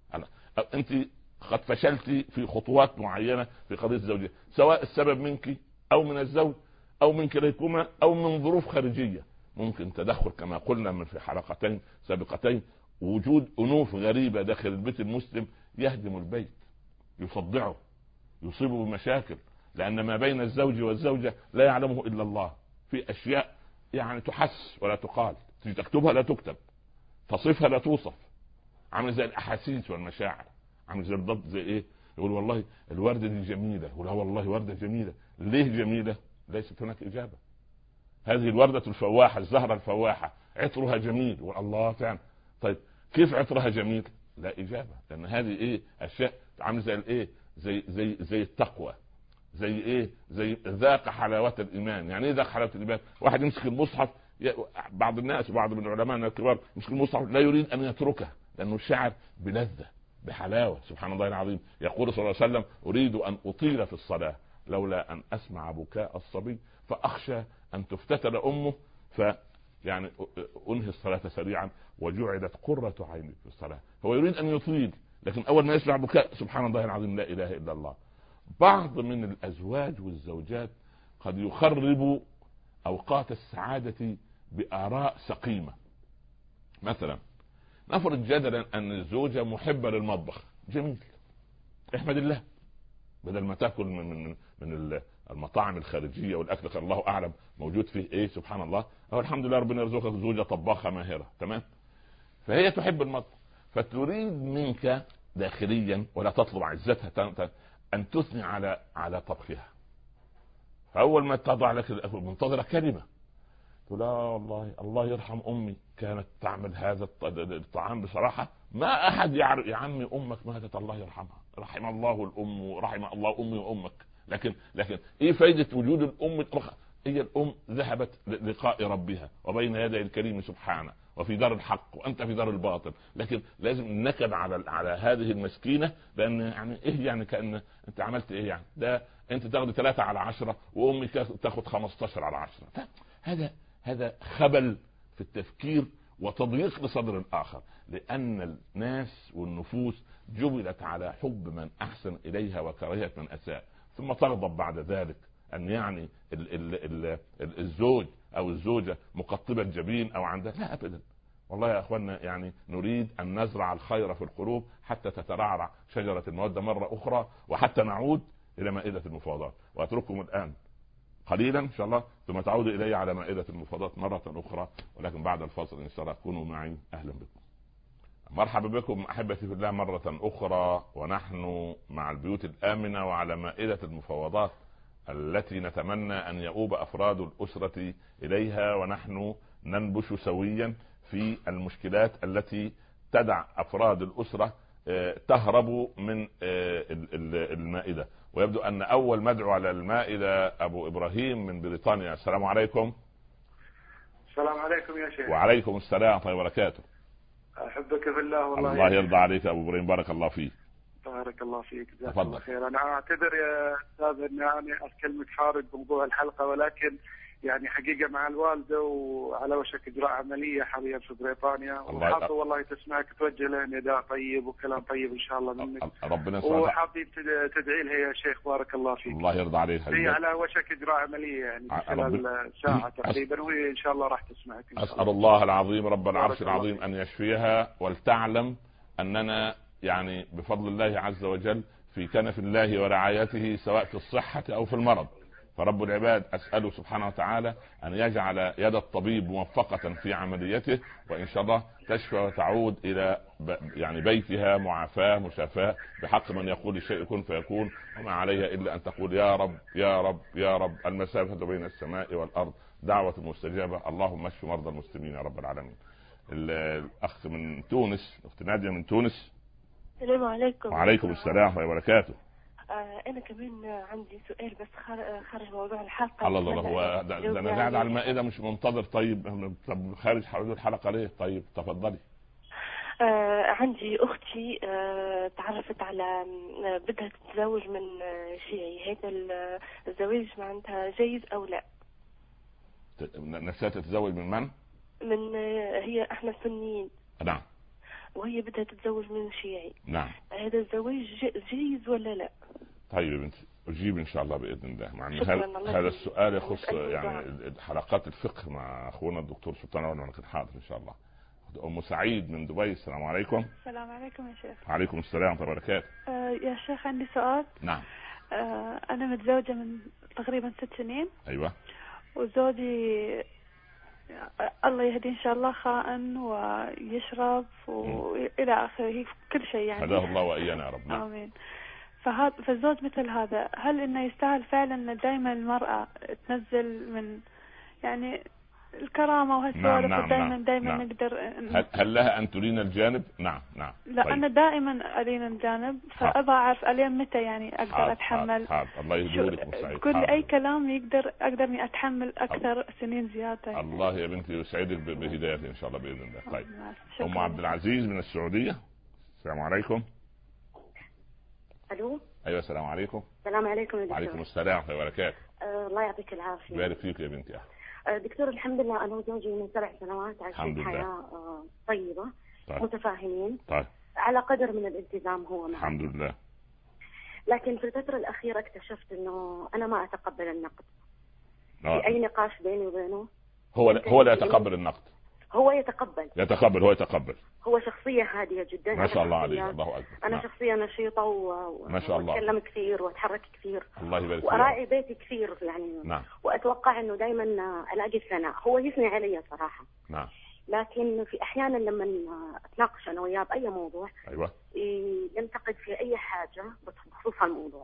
أنت قد فشلتي في خطوات معينة في قضية الزوجية، سواء السبب منك أو من الزوج أو من كليكما أو من ظروف خارجية. ممكن تدخل كما قلنا من في حلقتين سابقتين، وجود أنوف غريبة داخل البيت المسلم يهدم البيت، يصدعه، يصيبه بمشاكل، لأن ما بين الزوج والزوجة لا يعلمه إلا الله. في أشياء يعني تحس ولا تقال، تكتبها لا تكتب، تصفها لا توصف، عامل زي الأحاسيس والمشاعر، عامل زي الضبط. زي إيه؟ يقول والله الوردة دي جميلة، يقول والله وردة جميلة. ليه جميلة؟ ليست هناك إجابة. هذه الوردة الفواحة، الزهرة الفواحة عطرها جميل، والله فعلا. طيب كيف عطرها جميل؟ لا إجابة، لأن هذه إيه؟ أشياء عامل زي الإيه؟ زي زي زي التقوى، زي إيه؟ زي ذاق حلاوة الإيمان. يعني إيه ذاق حلاوة الإيمان؟ واحد يمسك المصحف، بعض الناس وبعض من العلماء الكبار يمسك المصحف لا يريد أن يتركه، لأنه شعر بلذة بحلاوة. سبحان الله العظيم. يقول صلى الله عليه وسلم: أريد أن أطيل في الصلاة لولا أن أسمع بكاء الصبي فأخشى أن تفتتن أمه ف يعني أنهي الصلاة سريعا وجعلت قرة عيني في الصلاة. هو يريد أن يطيل، لكن أول ما يسمع بكاء سبحان الله العظيم لا إله إلا الله. بعض من الأزواج والزوجات قد يخربوا أوقات السعادة بآراء سقيمة. مثلا نفرض جدلا أن الزوجة محبة للمطبخ، جميل، احمد الله، بدل ما تأكل من من من المطاعم الخارجية والأكل كان الله أعلم موجود فيه إيه. سبحان الله، هو الحمد لله ربنا يرزقك زوجة طباخة ماهرة، تمام. فهي تحب المطبخ، فتريد منك داخليا ولا تطلب عزتها أن تثني على على طبخها. فأول ما تضع لك الأكل منتظرة كلمة تقول: لا والله الله يرحم أمي كانت تعمل هذا الطعام بصراحة ما أحد يعرف. يا عمي أمك ماتت الله يرحمها، رحم الله الأم ورحم الله أمي وأمك. لكن لكن إيه فايدة وجود الأم؟ هي الأم ذهبت للقاء ربها وبين يدي الكريم سبحانه وفي دار الحق وأنت في دار الباطل، لكن لازم نكد على على هذه المسكينة، لأن يعني إيه يعني كأن أنت عملت إيه يعني؟ ده أنت تاخد ثلاثة على عشرة وأمي تاخد خمستاشر على عشرة. هذا هذا خبل في التفكير وتضييق لصدر الآخر، لأن الناس والنفوس جبلت على حب من أحسن إليها وكراهية من أساء، ثم تغضب بعد ذلك أن يعني ال ال ال الزوج أو الزوجة مقطبة الجبين أو عندها. لا أبدا، والله يا أخوانا يعني نريد أن نزرع الخير في القلوب حتى تترعرع شجرة المودة مرة أخرى، وحتى نعود إلى مائدة المفاوضات. وأترككم الآن قليلا إن شاء الله ثم تعود إلي على مائدة المفاوضات مرة أخرى، ولكن بعد الفاصل إن شاء الله كونوا معي. أهلا بكم، مرحبا بكم أحبتي في الله مرة أخرى، ونحن مع البيوت الآمنة وعلى مائدة المفاوضات التي نتمنى أن يؤوب أفراد الأسرة إليها، ونحن ننبش سويا في المشكلات التي تدع أفراد الأسرة تهرب من المائدة. ويبدو أن أول مدعو على المائدة أبو إبراهيم من بريطانيا. السلام عليكم. السلام عليكم يا شيخ. وعليكم السلام ورحمة الله وبركاته. أحبك في الله والله. الله يرضى عليك أبو إبراهيم، بارك الله فيك. بارك الله فيك، جزاك الله خير. أنا أعتذر يا أستاذ أن أنا أكلمك حارق بموضوع الحلقة، ولكن يعني حقيقة مع الوالدة وعلى وشك إجراء عملية حاليا في بريطانيا، وحاطة والله تسمعك توجه لها نداء طيب وكلام طيب إن شاء الله منك. ربنا يسعدك. وحابين تدعي لها يا شيخ بارك الله فيك. الله يرضى عليك. هي على وشك إجراء عملية يعني خلال ساعة تقريبا، وهي إن شاء الله راح تسمعك إن شاء الله. أسأل الله العظيم رب العرش العظيم أن يشفيها، ولتعلم أننا يعني بفضل الله عز وجل في كنف الله ورعايته سواء في الصحة أو في المرض. فرب العباد أسأله سبحانه وتعالى أن يجعل يد الطبيب موفقة في عمليته، وإن شاء الله تشفى وتعود إلى يعني بيتها معافاة مشافاة بحق من يقول الشيء كن فيكون، وما عليها إلا أن تقول يا رب يا رب يا رب. المسافة بين السماء والأرض دعوة مستجابة. اللهم اشف مرضى المسلمين يا رب العالمين. الأخ من تونس، أخت نادية من تونس. السلام عليكم. وعليكم السلام ورحمة الله وبركاته. آه أنا كمان عندي سؤال بس خارج موضوع الحلقة. الله الله هو ده, ده أنا قاعد على المائدة مش منتظر. طيب طب خارج حدود الحلقة ليه؟ طيب تفضلي. آه عندي أختي آه تعرفت على بدها تتزوج من شيعي، هذا الزواج معناتها جيد أو لا؟ نفسها تتزوج من من؟ من هي احنا سنيين. نعم. وهي بدها تتزوج من شيعي. نعم. هذا الزواج جيد ولا لا؟ طيب يا بنتي اجيب ان شاء الله باذن الله. مع ان هذا السؤال يخص يعني حلقات الفقه مع اخونا الدكتور سلطان اول ما حاضر ان شاء الله. ام سعيد من دبي. السلام عليكم. السلام عليكم يا شيخ. وعليكم السلام ورحمه الله وبركاته. آه يا شيخ عندي سؤال. نعم. آه انا متزوجه من تقريبا ست سنين. ايوه. وزوجي الله يهديه ان شاء الله خائن ويشرب والى اخره كل شيء يعني. هداه الله وايانا يا رب. نعم. امين. فهذا فالزوج مثل هذا هل انه يستاهل فعلا ان دائما المرأة تنزل من يعني الكرامة وهالسوالف؟ نعم نعم دائما نعم دائما نعم. نقدر هل, هل لها ان ترين الجانب؟ نعم نعم. لا طيب. انا دائما ارين الجانب، فابغى اعرف الين متى يعني اقدر حاضر اتحمل. حاضر. الله يهديك مسعيد. كل اي كلام يقدر اقدر اني اتحمل اكثر الله. سنين زياده. الله يا بنتي يسعدك بهدايته ان شاء الله باذن الله. طيب ام عبد العزيز من السعوديه. السلام عليكم. الو. ايوه السلام عليكم. السلام عليكم يا دكتور. وعليكم السلام ورحمه الله وبركاته. أه الله يعطيك العافيه. بارك فيك يا بنتي. أه دكتور الحمد لله انا وزوجي من سبع سنوات عايشين حياه أه طيبه. طيب. متفاهمين. طيب. على قدر من الالتزام هو معي. الحمد لله. لكن في الفتره الاخيره اكتشفت انه انا ما اتقبل النقد. آه. في اي نقاش بيني وبينه هو لا هو لا يتقبل النقد. هو يتقبل يتقبل هو يتقبل. هو شخصية هادية جدا. ما شاء الله عليه. الله أكبر. أنا نعم. شخصية نشيطة و... ما شاء الله. وأتكلم كثير وأتحرك كثير. الله يبارك فيك. وأراعي بيتي كثير يعني. نعم. وأتوقع إنه دايما ألاقي الثناء. هو يثني علي صراحة. نعم. لكن في أحيانا لما أتناقش أنا وياه بأي موضوع. أيوة. ينتقد في أي حاجة بخصوص الموضوع.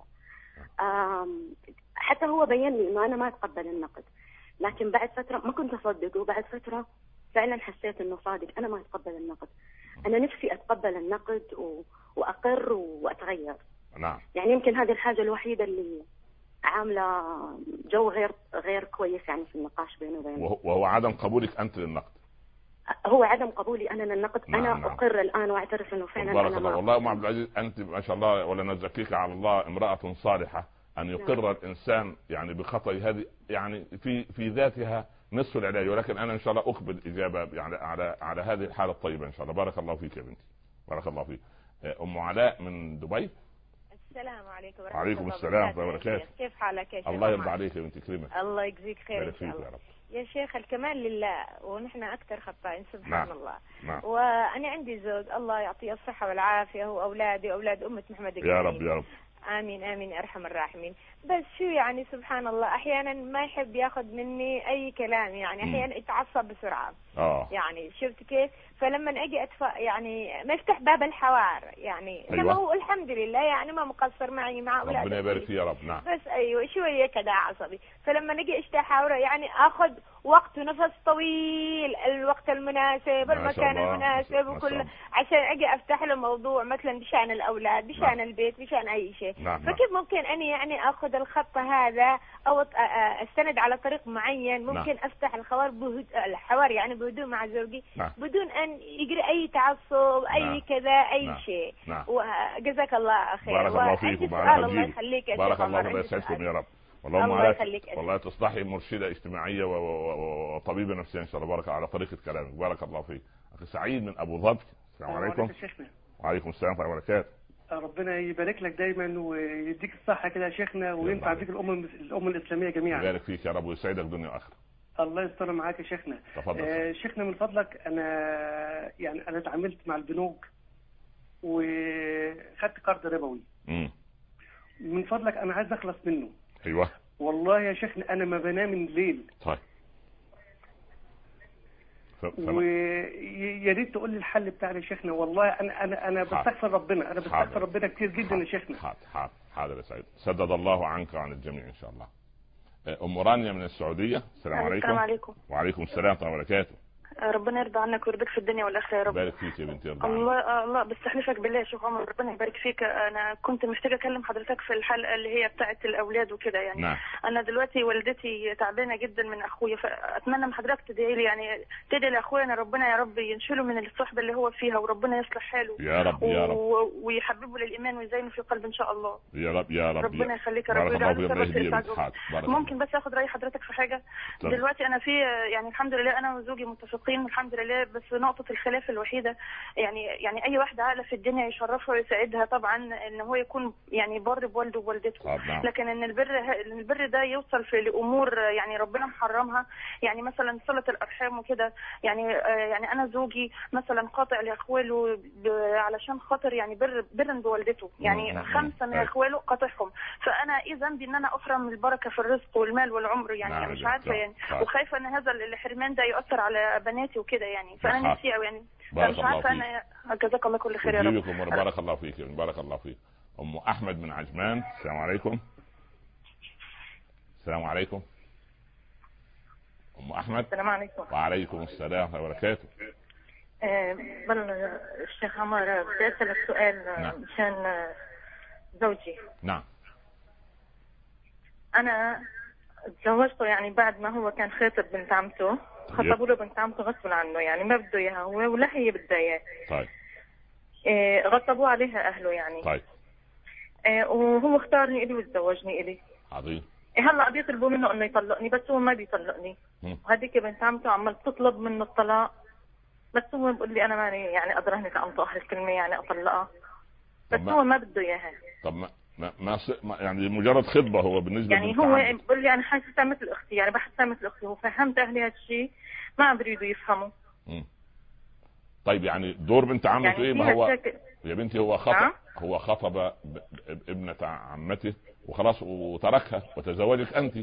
نعم. حتى هو بين لي إنه أنا ما أتقبل النقد. لكن بعد فترة ما كنت أصدقه. بعد فترة فعلا حسيت انه صادق. انا ما اتقبل النقد. انا نفسي اتقبل النقد و... واقر واتغير. نعم. يعني يمكن هذه الحاجه الوحيده اللي عامله جو غير غير كويس يعني في النقاش بينه وبينه. وهو, وهو عدم قبولك انت للنقد. هو عدم قبولي انا للنقد. نعم انا نعم. اقر الان واعترف انه فعلا بارك انا الله. ما والله ام عبد العزيز انت ما شاء الله ولا نزكيك على الله امراه صالحه. ان يقر نعم. الانسان يعني بخطأ هذه يعني في في ذاتها نصف العلاج. ولكن انا ان شاء الله اقبل اجابه يعني على على هذه الحاله الطيبه ان شاء الله. بارك الله فيك يا بنتي. بارك الله فيك. ام علاء من دبي. السلام عليكم ورحمه الله وبركاته. السلام ورحمه الله وبركاته. كيف حالك يا شيخ؟ الله يرضى عليك يا بنتي كريمه. الله يجزيك خير ان شاء الله. يا, رب. يا شيخ الكمال لله ونحن اكثر خطائين سبحان نعم. الله. نعم. وانا عندي زوج الله يعطيه الصحه والعافيه واولادي واولاد امه محمد يا رب يا رب. آمين آمين أرحم الراحمين. بس شو يعني سبحان الله أحيانا ما يحب ياخذ مني أي كلام يعني أحيانا يتعصب بسرعة. آه. يعني شفت كيف؟ فلما أجي أتف يعني نفتح باب الحوار يعني. أيوة. إنما هو الحمد لله يعني ما مقصر معي مع أولادي. ربنا يبارك فيه يا رب. نعم. بس أيوة شوية كذا عصبي. فلما نجي أفتح حوار يعني أخذ وقت ونفس طويل الوقت المناسب المكان المناسب وكل عشان أجي أفتح له موضوع مثلا بشأن الأولاد بشأن نعم. البيت بشأن أي شيء. نعم. فكيف ممكن أني يعني أخذ الخط هذا أو أستند على طريق معين ممكن نعم. أفتح الحوار بهد... الحوار يعني بهدوء مع زوجي نعم. بدون أن يجري أي تعصب أي نعم. كذا أي نعم. شيء. نعم. وجزاك الله خير. بارك الله فيك وبارك الله يخليك يا بارك الله فيك يا رب. والله يخليك. والله تصلحي مرشده اجتماعيه وطبيبه نفسيه ان شاء الله. بارك على طريقه كلامك، بارك الله فيك. اخي سعيد من ابو ظبي، السلام عليكم. وعليكم السلام ورحمه الله وبركاته. ربنا يبارك لك دايما ويديك الصحه كده يا شيخنا، وينفع بيك الامه الامه الاسلاميه جميعا. يبارك فيك يا رب ويسعدك دنيا واخره. الله يستر معاك يا شيخنا. تفضل. آه شيخنا من فضلك، انا يعني انا اتعاملت مع البنوك وخدت قرض ربوي. امم من فضلك انا عايز اخلص منه. ايوه والله يا شيخنا انا ما بنام الليل. طيب ويا ريت تقول لي الحل بتاعنا يا شيخنا. والله انا انا انا بستغفر ربنا، انا بستغفر ربنا كتير جدا يا شيخنا. حاضر حاضر حاضر يا سعيد، سدد الله عنك وعن الجميع ان شاء الله. ام رانيا من السعوديه، السلام عليكم. السلام عليكم. وعليكم السلام ورحمه الله وبركاته. ربنا يرضى عنك ويرضيك في الدنيا والاخره يا رب. بارك فيك يا بنتي. الله الله بستحلفك بالله يا شيخ عمر، ربنا يبارك فيك. انا كنت محتاجه اكلم حضرتك في الحلقه اللي هي بتاعه الاولاد وكده يعني. نعم. انا دلوقتي والدتي تعبانه جدا من اخويا، فاتمنى من حضرتك تدعي لي يعني تدعي لاخويا ان ربنا يا رب ينشله من الصحبه اللي هو فيها، وربنا يصلح حاله يا رب يا رب، و... ويحببه للايمان ويزينه في القلب ان شاء الله. يا رب يا رب. ربنا يخليك يا رب. ممكن بس اخد راي حضرتك في حاجه؟ طبعا. دلوقتي انا في يعني الحمد لله انا وزوجي متفقين الحمد لله، بس نقطة الخلاف الوحيدة يعني يعني أي واحدة عاقلة في الدنيا يشرفها ويسعدها طبعا إن هو يكون يعني بار بوالده ووالدته، لكن إن البر إن البر ده يوصل في لأمور يعني ربنا محرمها، يعني مثلا صلة الأرحام وكده. يعني يعني أنا زوجي مثلا قاطع لأخواله علشان خاطر يعني بر بر بوالدته، يعني خمسة من أخواله قاطعهم، فأنا إيه ذنبي إن أنا أحرم البركة في الرزق والمال والعمر يعني؟ مش عارفة يعني، وخايفة إن هذا الحرمان ده يؤثر على بناتي وكده يعني، فانا نفسي او يعني مش عارفه انا. جزاك الله كل خير يا رب. بارك الله فيك بارك الله فيك. ام احمد من عجمان، السلام عليكم. السلام عليكم ام احمد. السلام عليكم. وعليكم السلام ورحمه الله وبركاته. بل الشيخ عمر بدي اسالك سؤال. نعم. مشان زوجي. نعم. انا تزوجته يعني بعد ما هو كان خاطب بنت عمته، خطبوا له بنت عمته غصب عنه يعني ما بده اياها هو ولا هي بدها اياه. طيب. إيه غصبوا عليها اهله يعني. طيب. إيه وهو اختارني الي وتزوجني الي. عظيم. إيه هلا بيطلبوا منه انه يطلقني بس هو ما بيطلقني. وهذيك بنت عمته عمال تطلب منه الطلاق، بس هو بيقول لي انا ماني يعني ادرهني كأنطق هالكلمه يعني اطلقها، بس هو ما بده اياها. طب ما ما, ما يعني مجرد خطبه هو بالنسبه يعني هو بيقول لي انا حاسسها مثل اختي يعني بحسها مثل اختي، وفهمت اهلي هالشيء ما عم بريدوا يفهموا. امم طيب يعني دور بنت عمته يعني ايه؟ ما هو شك... يا بنتي هو خطب نعم؟ هو خطب ابنة عمته وخلاص وتركها وتزوجك انت.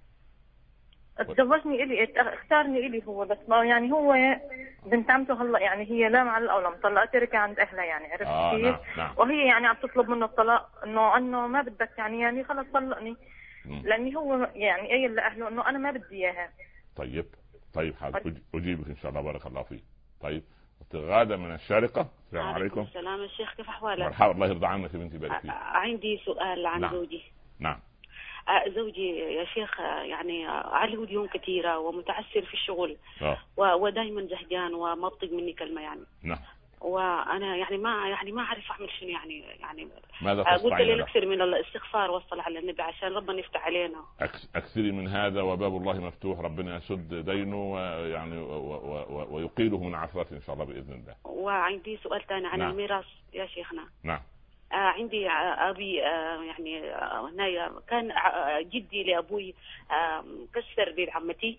تزوجني الي اختارني الي هو، بس ما يعني هو بنت عمته هلا يعني هي لا معلقه ولا مطلقه تركها عند اهلها يعني عرفت آه كيف؟ نعم نعم. وهي يعني عم تطلب منه الطلاق انه انه ما بدك يعني يعني خلص طلقني، لاني هو يعني قايل لاهله انه انا ما بدي اياها. طيب طيب حاضر اجيبك ان شاء الله بارك الله فيك. طيب غادة من الشارقة، السلام عليكم. السلام الشيخ، كيف احوالك؟ مرحبا الله يرضى عنك يا بنتي بارك فيك. عندي سؤال عن نعم. زوجي. نعم. زوجي يا شيخ يعني عليه ديون كثيرة ومتعسر في الشغل آه. ودائما زهجان وما بطق مني كلمة يعني. نعم. وانا يعني ما يعني ما اعرف اعمل شنو يعني يعني ماذا قلت لي اكثر من الاستغفار والصلاة على النبي عشان ربنا يفتح علينا. اكثري من هذا وباب الله مفتوح، ربنا يسد دينه ويعني ويقيله من عثرته ان شاء الله باذن الله. وعندي سؤال ثاني عن نعم. الميراث يا شيخنا. نعم. آه عندي ابي آه يعني هنا كان جدي لابوي آه كسر بيت عمتي،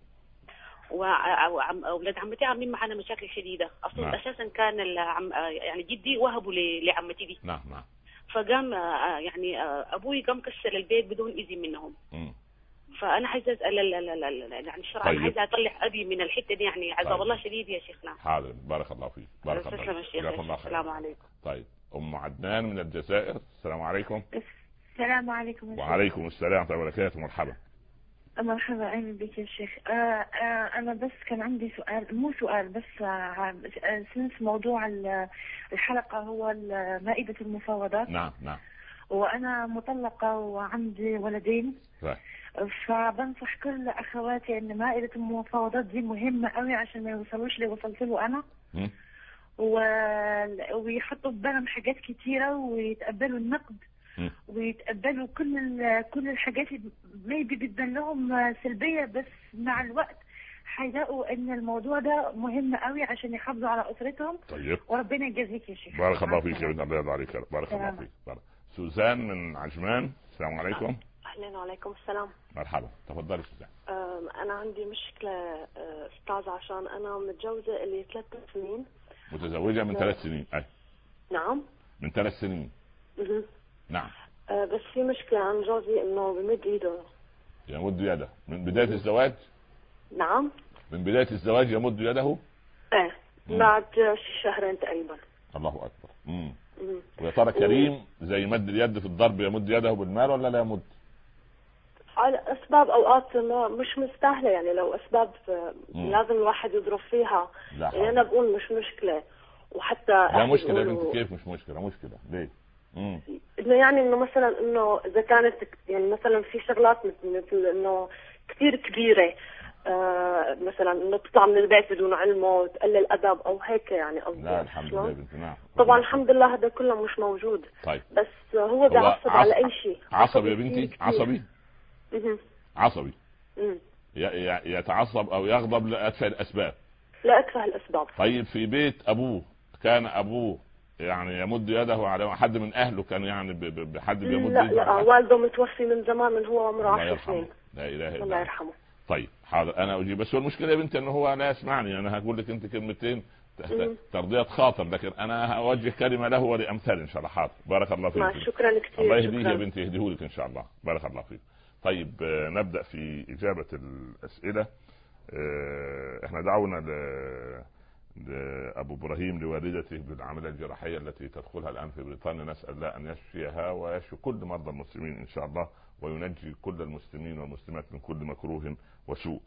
واولاد عمتي عاملين معنا مشاكل شديده اصلا. نعم. اساسا كان العم يعني جدي وهبوا لعمتي دي. نعم نعم. فقام يعني ابوي قام كسر البيت بدون اذن منهم. م. فانا عايزه اسال يعني الشرع. طيب. انا عايزه اطلع ابي من الحته دي يعني عذاب طيب. الله شديد يا شيخنا. حاضر بارك الله فيك بارك الله فيك. السلام عليكم. طيب ام عدنان من الجزائر، السلام عليكم. السلام عليكم. وعليكم السلام ورحمه الله وبركاته. مرحبا. مرحبا اهلا بك يا شيخ. آه آه انا بس كان عندي سؤال، مو سؤال بس آه سنس موضوع الحلقه هو مائده المفاوضات. نعم نعم. وانا مطلقه وعندي ولدين. صح. فبنصح كل اخواتي ان مائده المفاوضات دي مهمه قوي عشان ما يوصلوش اللي وصلت له انا. م. و... ويحطوا في بالهم حاجات كتيره ويتقبلوا النقد. ويتقبلوا كل كل الحاجات ميبي بتبان لهم سلبيه، بس مع الوقت هيلاقوا ان الموضوع ده مهم قوي عشان يحافظوا على اسرتهم. طيب وربنا يجازيك يا شيخ. بارك الله فيك يا بنت، الله يرضى عليك. بارك الله فيك. بارك. سوزان من عجمان، السلام عليكم. اهلا وعليكم السلام. مرحبا، تفضلي سوزان. انا عندي مشكله استاذ، عشان انا متجوزه لي ثلاث سنين. متزوجه من ثلاث سنين؟ اي نعم من ثلاث سنين. اها نعم. أه بس في مشكله عن جوزي انه بمد ايده. يمد يده من بدايه الزواج؟ نعم من بدايه الزواج يمد يده؟ ايه بعد شهرين تقريبا. الله اكبر. امم ويا ترى كريم زي مد اليد في الضرب يمد يده بالمال ولا لا يمد؟ على اسباب اوقات ما مش مستاهله، يعني لو اسباب مم. لازم الواحد يضرب فيها. يعني انا بقول مش مشكله، وحتى لا مشكله. انت كيف مش مشكله؟ مشكله ليه؟ امم انه يعني انه مثلا انه اذا كانت يعني مثلا في شغلات مثل انه كثير كبيره، آه مثلا انه تطلع من البيت بدون علمه وتقلل ادب او هيك، يعني قصدي. لا الحمد لله بنت. نعم طبعا الحمد لله هذا كله مش موجود. طيب بس هو بيعصب على اي شيء. عصبي يا بنتي؟ عصبي؟ اها عصبي. امم يتعصب او يغضب لأتفه الاسباب. لا أتفه الاسباب. طيب في بيت ابوه كان ابوه يعني يمد يده على حد من اهله؟ كان يعني بحد بيمد لا لا والده متوفي من زمان، من هو عمره عشر سنين. لا اله الا الله. الله يرحمه. طيب حاضر انا اجيب، بس هو المشكله يا بنتي انه هو لا يسمعني. انا هقول لك انت كلمتين ترضيه خاطر، لكن انا اوجه كلمه له ولامثال ان شاء الله. حاضر بارك الله فيك. شكرا كثير. الله يهديه يا بنتي، يهديه لك ان شاء الله. بارك الله فيك. طيب نبدا في اجابه الاسئله. احنا دعونا لأبو إبراهيم لوالدته بالعملية الجراحية التي تدخلها الآن في بريطانيا. نسأل الله أن يشفيها ويشفي كل مرضى المسلمين إن شاء الله، وينجي كل المسلمين والمسلمات من كل مكروه وسوء.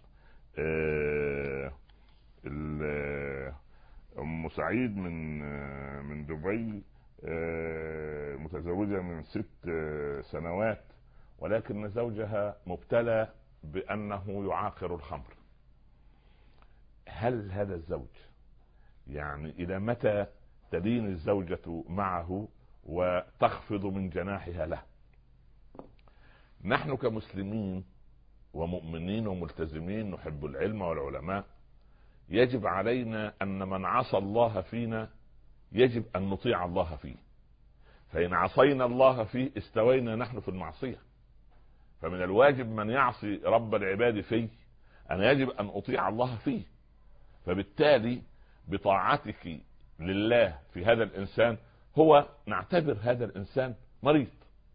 أم سعيد من من دبي، متزوجة من ست سنوات، ولكن زوجها مبتلى بأنه يعاقر الخمر. هل هذا الزوج يعني إلى متى تلين الزوجة معه وتخفض من جناحها له؟ نحن كمسلمين ومؤمنين وملتزمين نحب العلم والعلماء، يجب علينا أن من عصى الله فينا يجب أن نطيع الله فيه، فإن عصينا الله فيه استوينا نحن في المعصية. فمن الواجب من يعصي رب العباد فيه أن يجب أن أطيع الله فيه. فبالتالي بطاعتك لله في هذا الإنسان هو نعتبر هذا الإنسان مريض.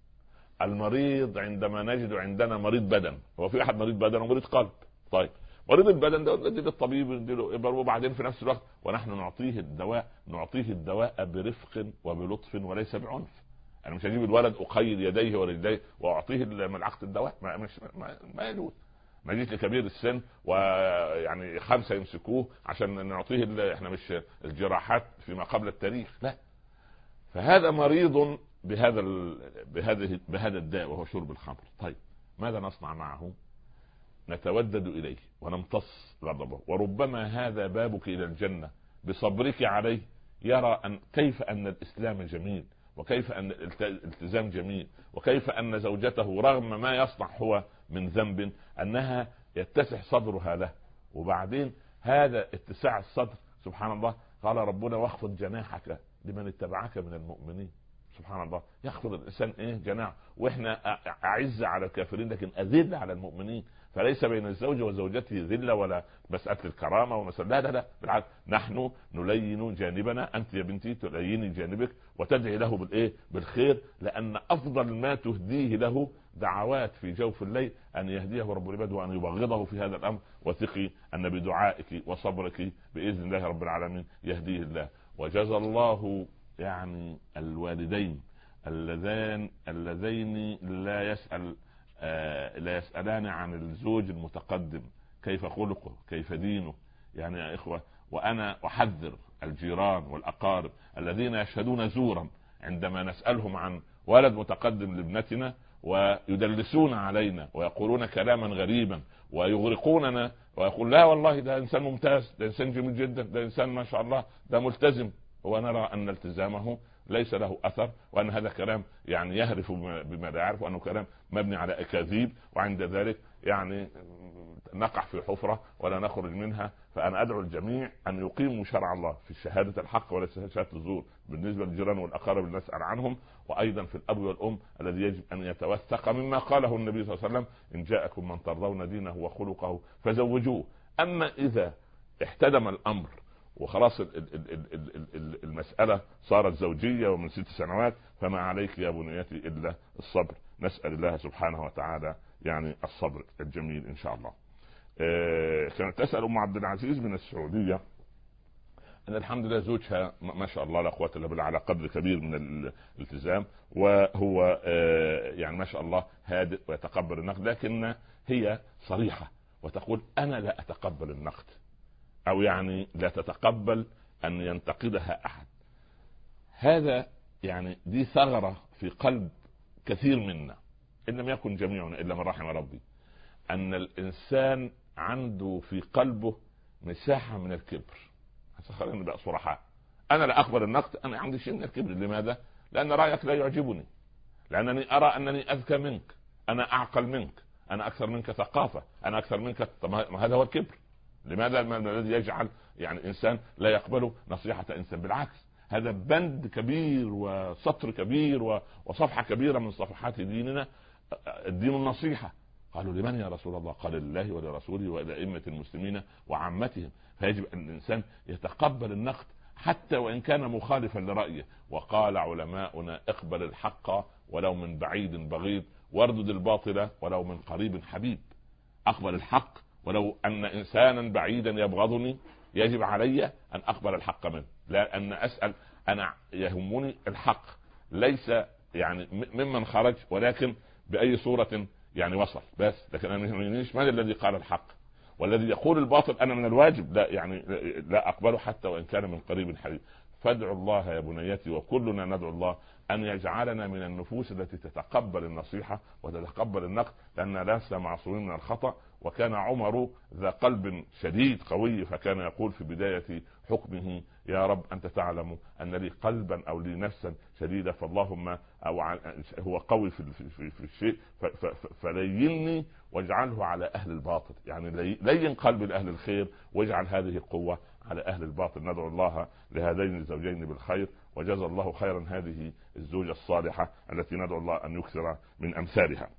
المريض عندما نجد عندنا مريض بدن، هو في أحد مريض بدن ومريض قلب. طيب مريض البدن ده ندي للطبيب نديله إبر، وبعدين في نفس الوقت ونحن نعطيه الدواء نعطيه الدواء برفق وبلطف وليس بعنف. أنا مش هجيب الولد أقيد يديه ورجليه وأعطيه ملعقة الدواء، ما مش ما, ما يجوز. ما جيت لكبير السن ويعني خمسة يمسكوه عشان نعطيه، احنا مش الجراحات فيما قبل التاريخ، لا. فهذا مريض بهذا بهذا بهذا الداء وهو شرب الخمر. طيب ماذا نصنع معه؟ نتودد إليه ونمتص غضبه، وربما هذا بابك إلى الجنة بصبرك عليه. يرى أن كيف أن الإسلام جميل، وكيف أن الالتزام جميل، وكيف أن زوجته رغم ما يصنع هو من ذنب أنها يتسع صدرها له. وبعدين هذا اتساع الصدر سبحان الله قال ربنا واخفض جناحك لمن اتبعك من المؤمنين. سبحان الله، يخفض الإنسان إيه جناح، وإحنا أعز على الكافرين لكن أذل على المؤمنين. فليس بين الزوج وزوجته ذلة ولا مسألة الكرامة ومسألة، لا لا لا بالعكس، نحن نلين جانبنا، أنت يا بنتي تليني جانبك وتدعي له بالإيه بالخير، لأن أفضل ما تهديه له دعوات في جوف الليل أن يهديه رب العباد وأن يبغضه في هذا الأمر. وثقي أن بدعائك وصبرك بإذن الله رب العالمين يهديه الله. وجزى الله يعني الوالدين اللذان اللذين لا يسأل آه لا يسألان عن الزوج المتقدم كيف خلقه كيف دينه. يعني يا إخوة، وأنا أحذر الجيران والأقارب الذين يشهدون زورا عندما نسألهم عن ولد متقدم لابنتنا ويدلسون علينا ويقولون كلاما غريبا ويغرقوننا ويقول لا والله ده إنسان ممتاز، ده إنسان جميل جدا، ده إنسان ما شاء الله، ده ملتزم. ونرى أن التزامه ليس له اثر، وان هذا كلام يعني يهرف بما لا يعرف، وانه كلام مبني على اكاذيب، وعند ذلك يعني نقع في حفرة ولا نخرج منها. فأنا أدعو الجميع أن يقيموا شرع الله في شهادة الحق ولا شهادة الزور بالنسبة للجيران والأقارب اللي نسأل عنهم، وأيضا في الأب والأم الذي يجب أن يتوثق مما قاله النبي صلى الله عليه وسلم: إن جاءكم من ترضون دينه وخلقه فزوجوه. أما إذا احتدم الأمر وخلاص المسألة صارت زوجية ومن ست سنوات، فما عليك يا بنيتي إلا الصبر. نسأل الله سبحانه وتعالى يعني الصبر الجميل إن شاء الله. آه كانت تسأل أم عبد العزيز من السعودية أن الحمد لله زوجها ما شاء الله لا قوة إلا بالله على قدر كبير من الالتزام، وهو آه يعني ما شاء الله هادئ ويتقبل النقد، لكن هي صريحة وتقول: أنا لا أتقبل النقد، أو يعني لا تتقبل أن ينتقدها أحد. هذا يعني دي ثغرة في قلب كثير منا، إن لم يكن جميعنا إلا من رحم ربي، أن الإنسان عنده في قلبه مساحة من الكبر. خلينا نبقى صراحة، أنا لا أقبل النقد، أنا عندي شيء من الكبر. لماذا؟ لأن رأيك لا يعجبني، لأنني أرى أنني أذكى منك، أنا أعقل منك، أنا أكثر منك ثقافة، أنا أكثر منك. طب هذا هو الكبر. لماذا؟ الذي يجعل يعني إنسان لا يقبل نصيحة إنسان. بالعكس، هذا بند كبير وسطر كبير وصفحة كبيرة من صفحات ديننا، الدين النصيحة. قالوا: لمن يا رسول الله؟ قال: لله ولرسوله ولأئمة المسلمين وعامتهم. فيجب أن الإنسان يتقبل النقد حتى وإن كان مخالفا لرأيه. وقال علماؤنا: اقبل الحق ولو من بعيد بغيض، واردد الباطل ولو من قريب حبيب. أقبل الحق ولو أن إنسانا بعيدا يبغضني، يجب علي أن أقبل الحق منه، لا أن أسأل. أنا يهمني الحق، ليس يعني ممن خرج، ولكن بأي صورة يعني وصل بس. لكن أنا مش من الذي قال الحق، والذي يقول الباطل أنا من الواجب لا يعني لا أقبله حتى وإن كان من قريب حبيب. فادعوا الله يا بنيتي، وكلنا ندعو الله أن يجعلنا من النفوس التي تتقبل النصيحة وتتقبل النقد، لأننا لسنا معصومين من الخطأ. وكان عمر ذا قلب شديد قوي، فكان يقول في بداية حكمه: يا رب أنت تعلم أن لي قلبا أو لي نفسا شديدة، فاللهم أو هو قوي في, في, في الشيء فليني واجعله على أهل الباطل، يعني لين قلب لأهل الخير واجعل هذه القوة على أهل الباطل. ندعو الله لهذين الزوجين بالخير، وجزا الله خيرا هذه الزوجة الصالحة التي ندعو الله أن يكثر من أمثالها.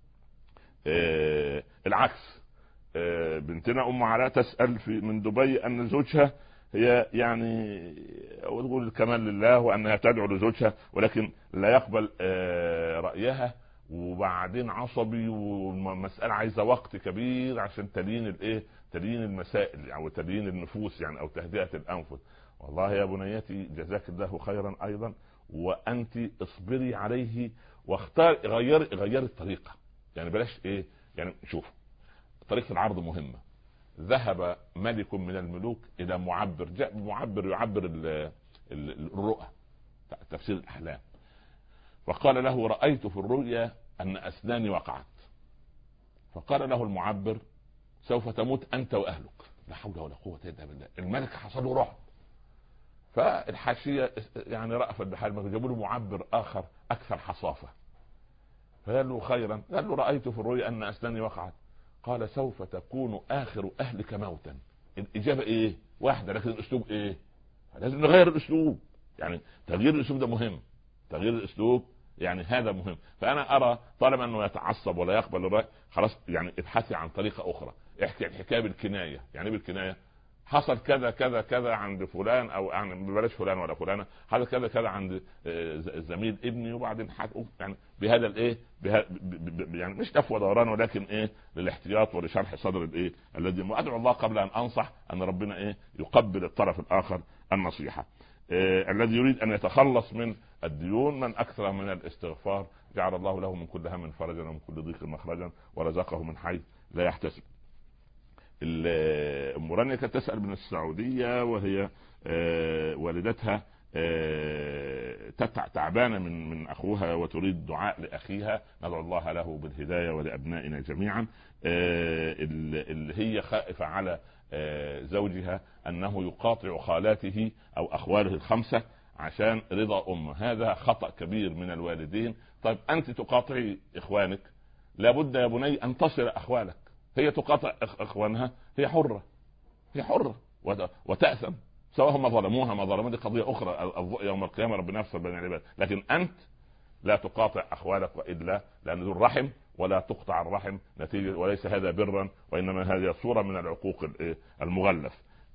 آه العكس، آه بنتنا أم علاء تسأل في من دبي أن زوجها هي يعني وتقول الكمال لله، وأنها تدعو لزوجها ولكن لا يقبل آه رأيها، وبعدين عصبي، والمسألة عايزة وقت كبير عشان تلين الايه تلين المسائل او تلين النفوس يعني او تهدئة الأنفس. والله يا بنيتي جزاك الله خيرا أيضا، وأنت اصبري عليه واختار غير غير الطريقة. يعني بلاش ايه يعني شوف طريقة العرض مهمة. ذهب ملك من الملوك إلى معبر، جاء معبر يعبر الرؤى تفسير الأحلام، فقال له: رأيت في الرؤيا أن أسناني وقعت. فقال له المعبر: سوف تموت أنت وأهلك. لا حول ولا قوة إلا بالله. الملك حصل له رعب، فالحاشية يعني رأفت بحال، جابوا له معبر آخر أكثر حصافة، فقال له: خيرا. قال له: رأيت في الرؤيا أن أسناني وقعت. قال: سوف تكون آخر أهلك موتا. الإجابة إيه؟ واحدة، لكن الأسلوب إيه؟ لازم نغير الأسلوب. يعني تغيير الأسلوب ده مهم، تغيير الأسلوب يعني هذا مهم. فأنا أرى طالما أنه يتعصب ولا يقبل الرأي، خلاص يعني ابحثي عن طريقة أخرى. احكي الحكاية بالكناية. يعني بالكناية حصل كذا كذا كذا عند فلان، او يعني بلاش فلان ولا فلانة، حصل كذا كذا عند زميل ابني، وبعدين حتقول يعني بهذا الايه بها يعني مش لف ودوران، ولكن ايه للاحتياط ولشرح صدر الايه الذي وادعو الله قبل ان انصح ان ربنا ايه يقبل الطرف الاخر النصيحة. إيه الذي يريد ان يتخلص من الديون من اكثر من الاستغفار جعل الله له من كل هم فرجا ومن كل ضيق مخرجا ورزقه من حيث لا يحتسب. ام رانيا كانت تسأل من السعودية، وهي والدتها تعبانة من من اخوها وتريد دعاء لاخيها. ندعو الله له بالهداية ولابنائنا جميعا. اللي هي خائفة على زوجها انه يقاطع خالاته او اخواله الخمسة عشان رضا امه. هذا خطأ كبير من الوالدين. طيب انت تقاطعي اخوانك، لابد يا بني ان تصل اخوانك. هي تقاطع اخوانها، هي حرة، هي حرة وتأثم سواء هم ظلموها ما ظلموا، دي قضية اخرى يوم القيامة ربنا يفصل بين العباد. لكن انت لا تقاطع اخوانك، والا لان ذو الرحم ولا تقطع الرحم نتيجة، وليس هذا برا، وانما هذه صورة من العقوق المغلف.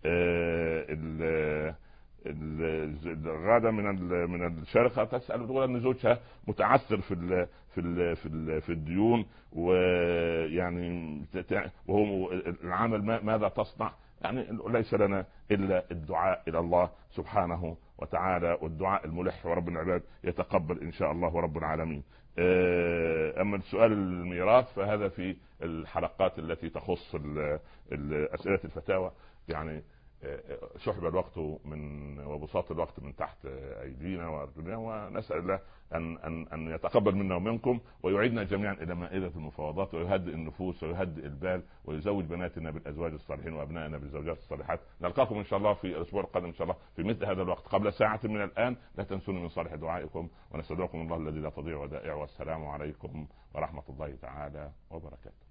غادة من من الشارقة تسأل تقول ان زوجها متعثر في ال في ال في ال في الديون، ويعني وهو العمل ماذا تصنع؟ يعني ليس لنا الا الدعاء الى الله سبحانه وتعالى، والدعاء الملح ورب العباد يتقبل ان شاء الله رب العالمين. اما السؤال الميراث فهذا في الحلقات التي تخص اسئله الفتاوى. يعني شحب الوقت من وبساط الوقت من تحت ايدينا وارجلنا، ونسال الله ان ان ان يتقبل منا ومنكم، ويعيدنا جميعا الى مائده المفاوضات، ويهدئ النفوس ويهدئ البال، ويزوج بناتنا بالازواج الصالحين وابنائنا بالزوجات الصالحات. نلقاكم ان شاء الله في الاسبوع القادم ان شاء الله في مثل هذا الوقت قبل ساعه من الان. لا تنسوني من صالح دعائكم، ونستودعكم الله الذي لا تضيع ودائعه، والسلام عليكم ورحمه الله تعالى وبركاته.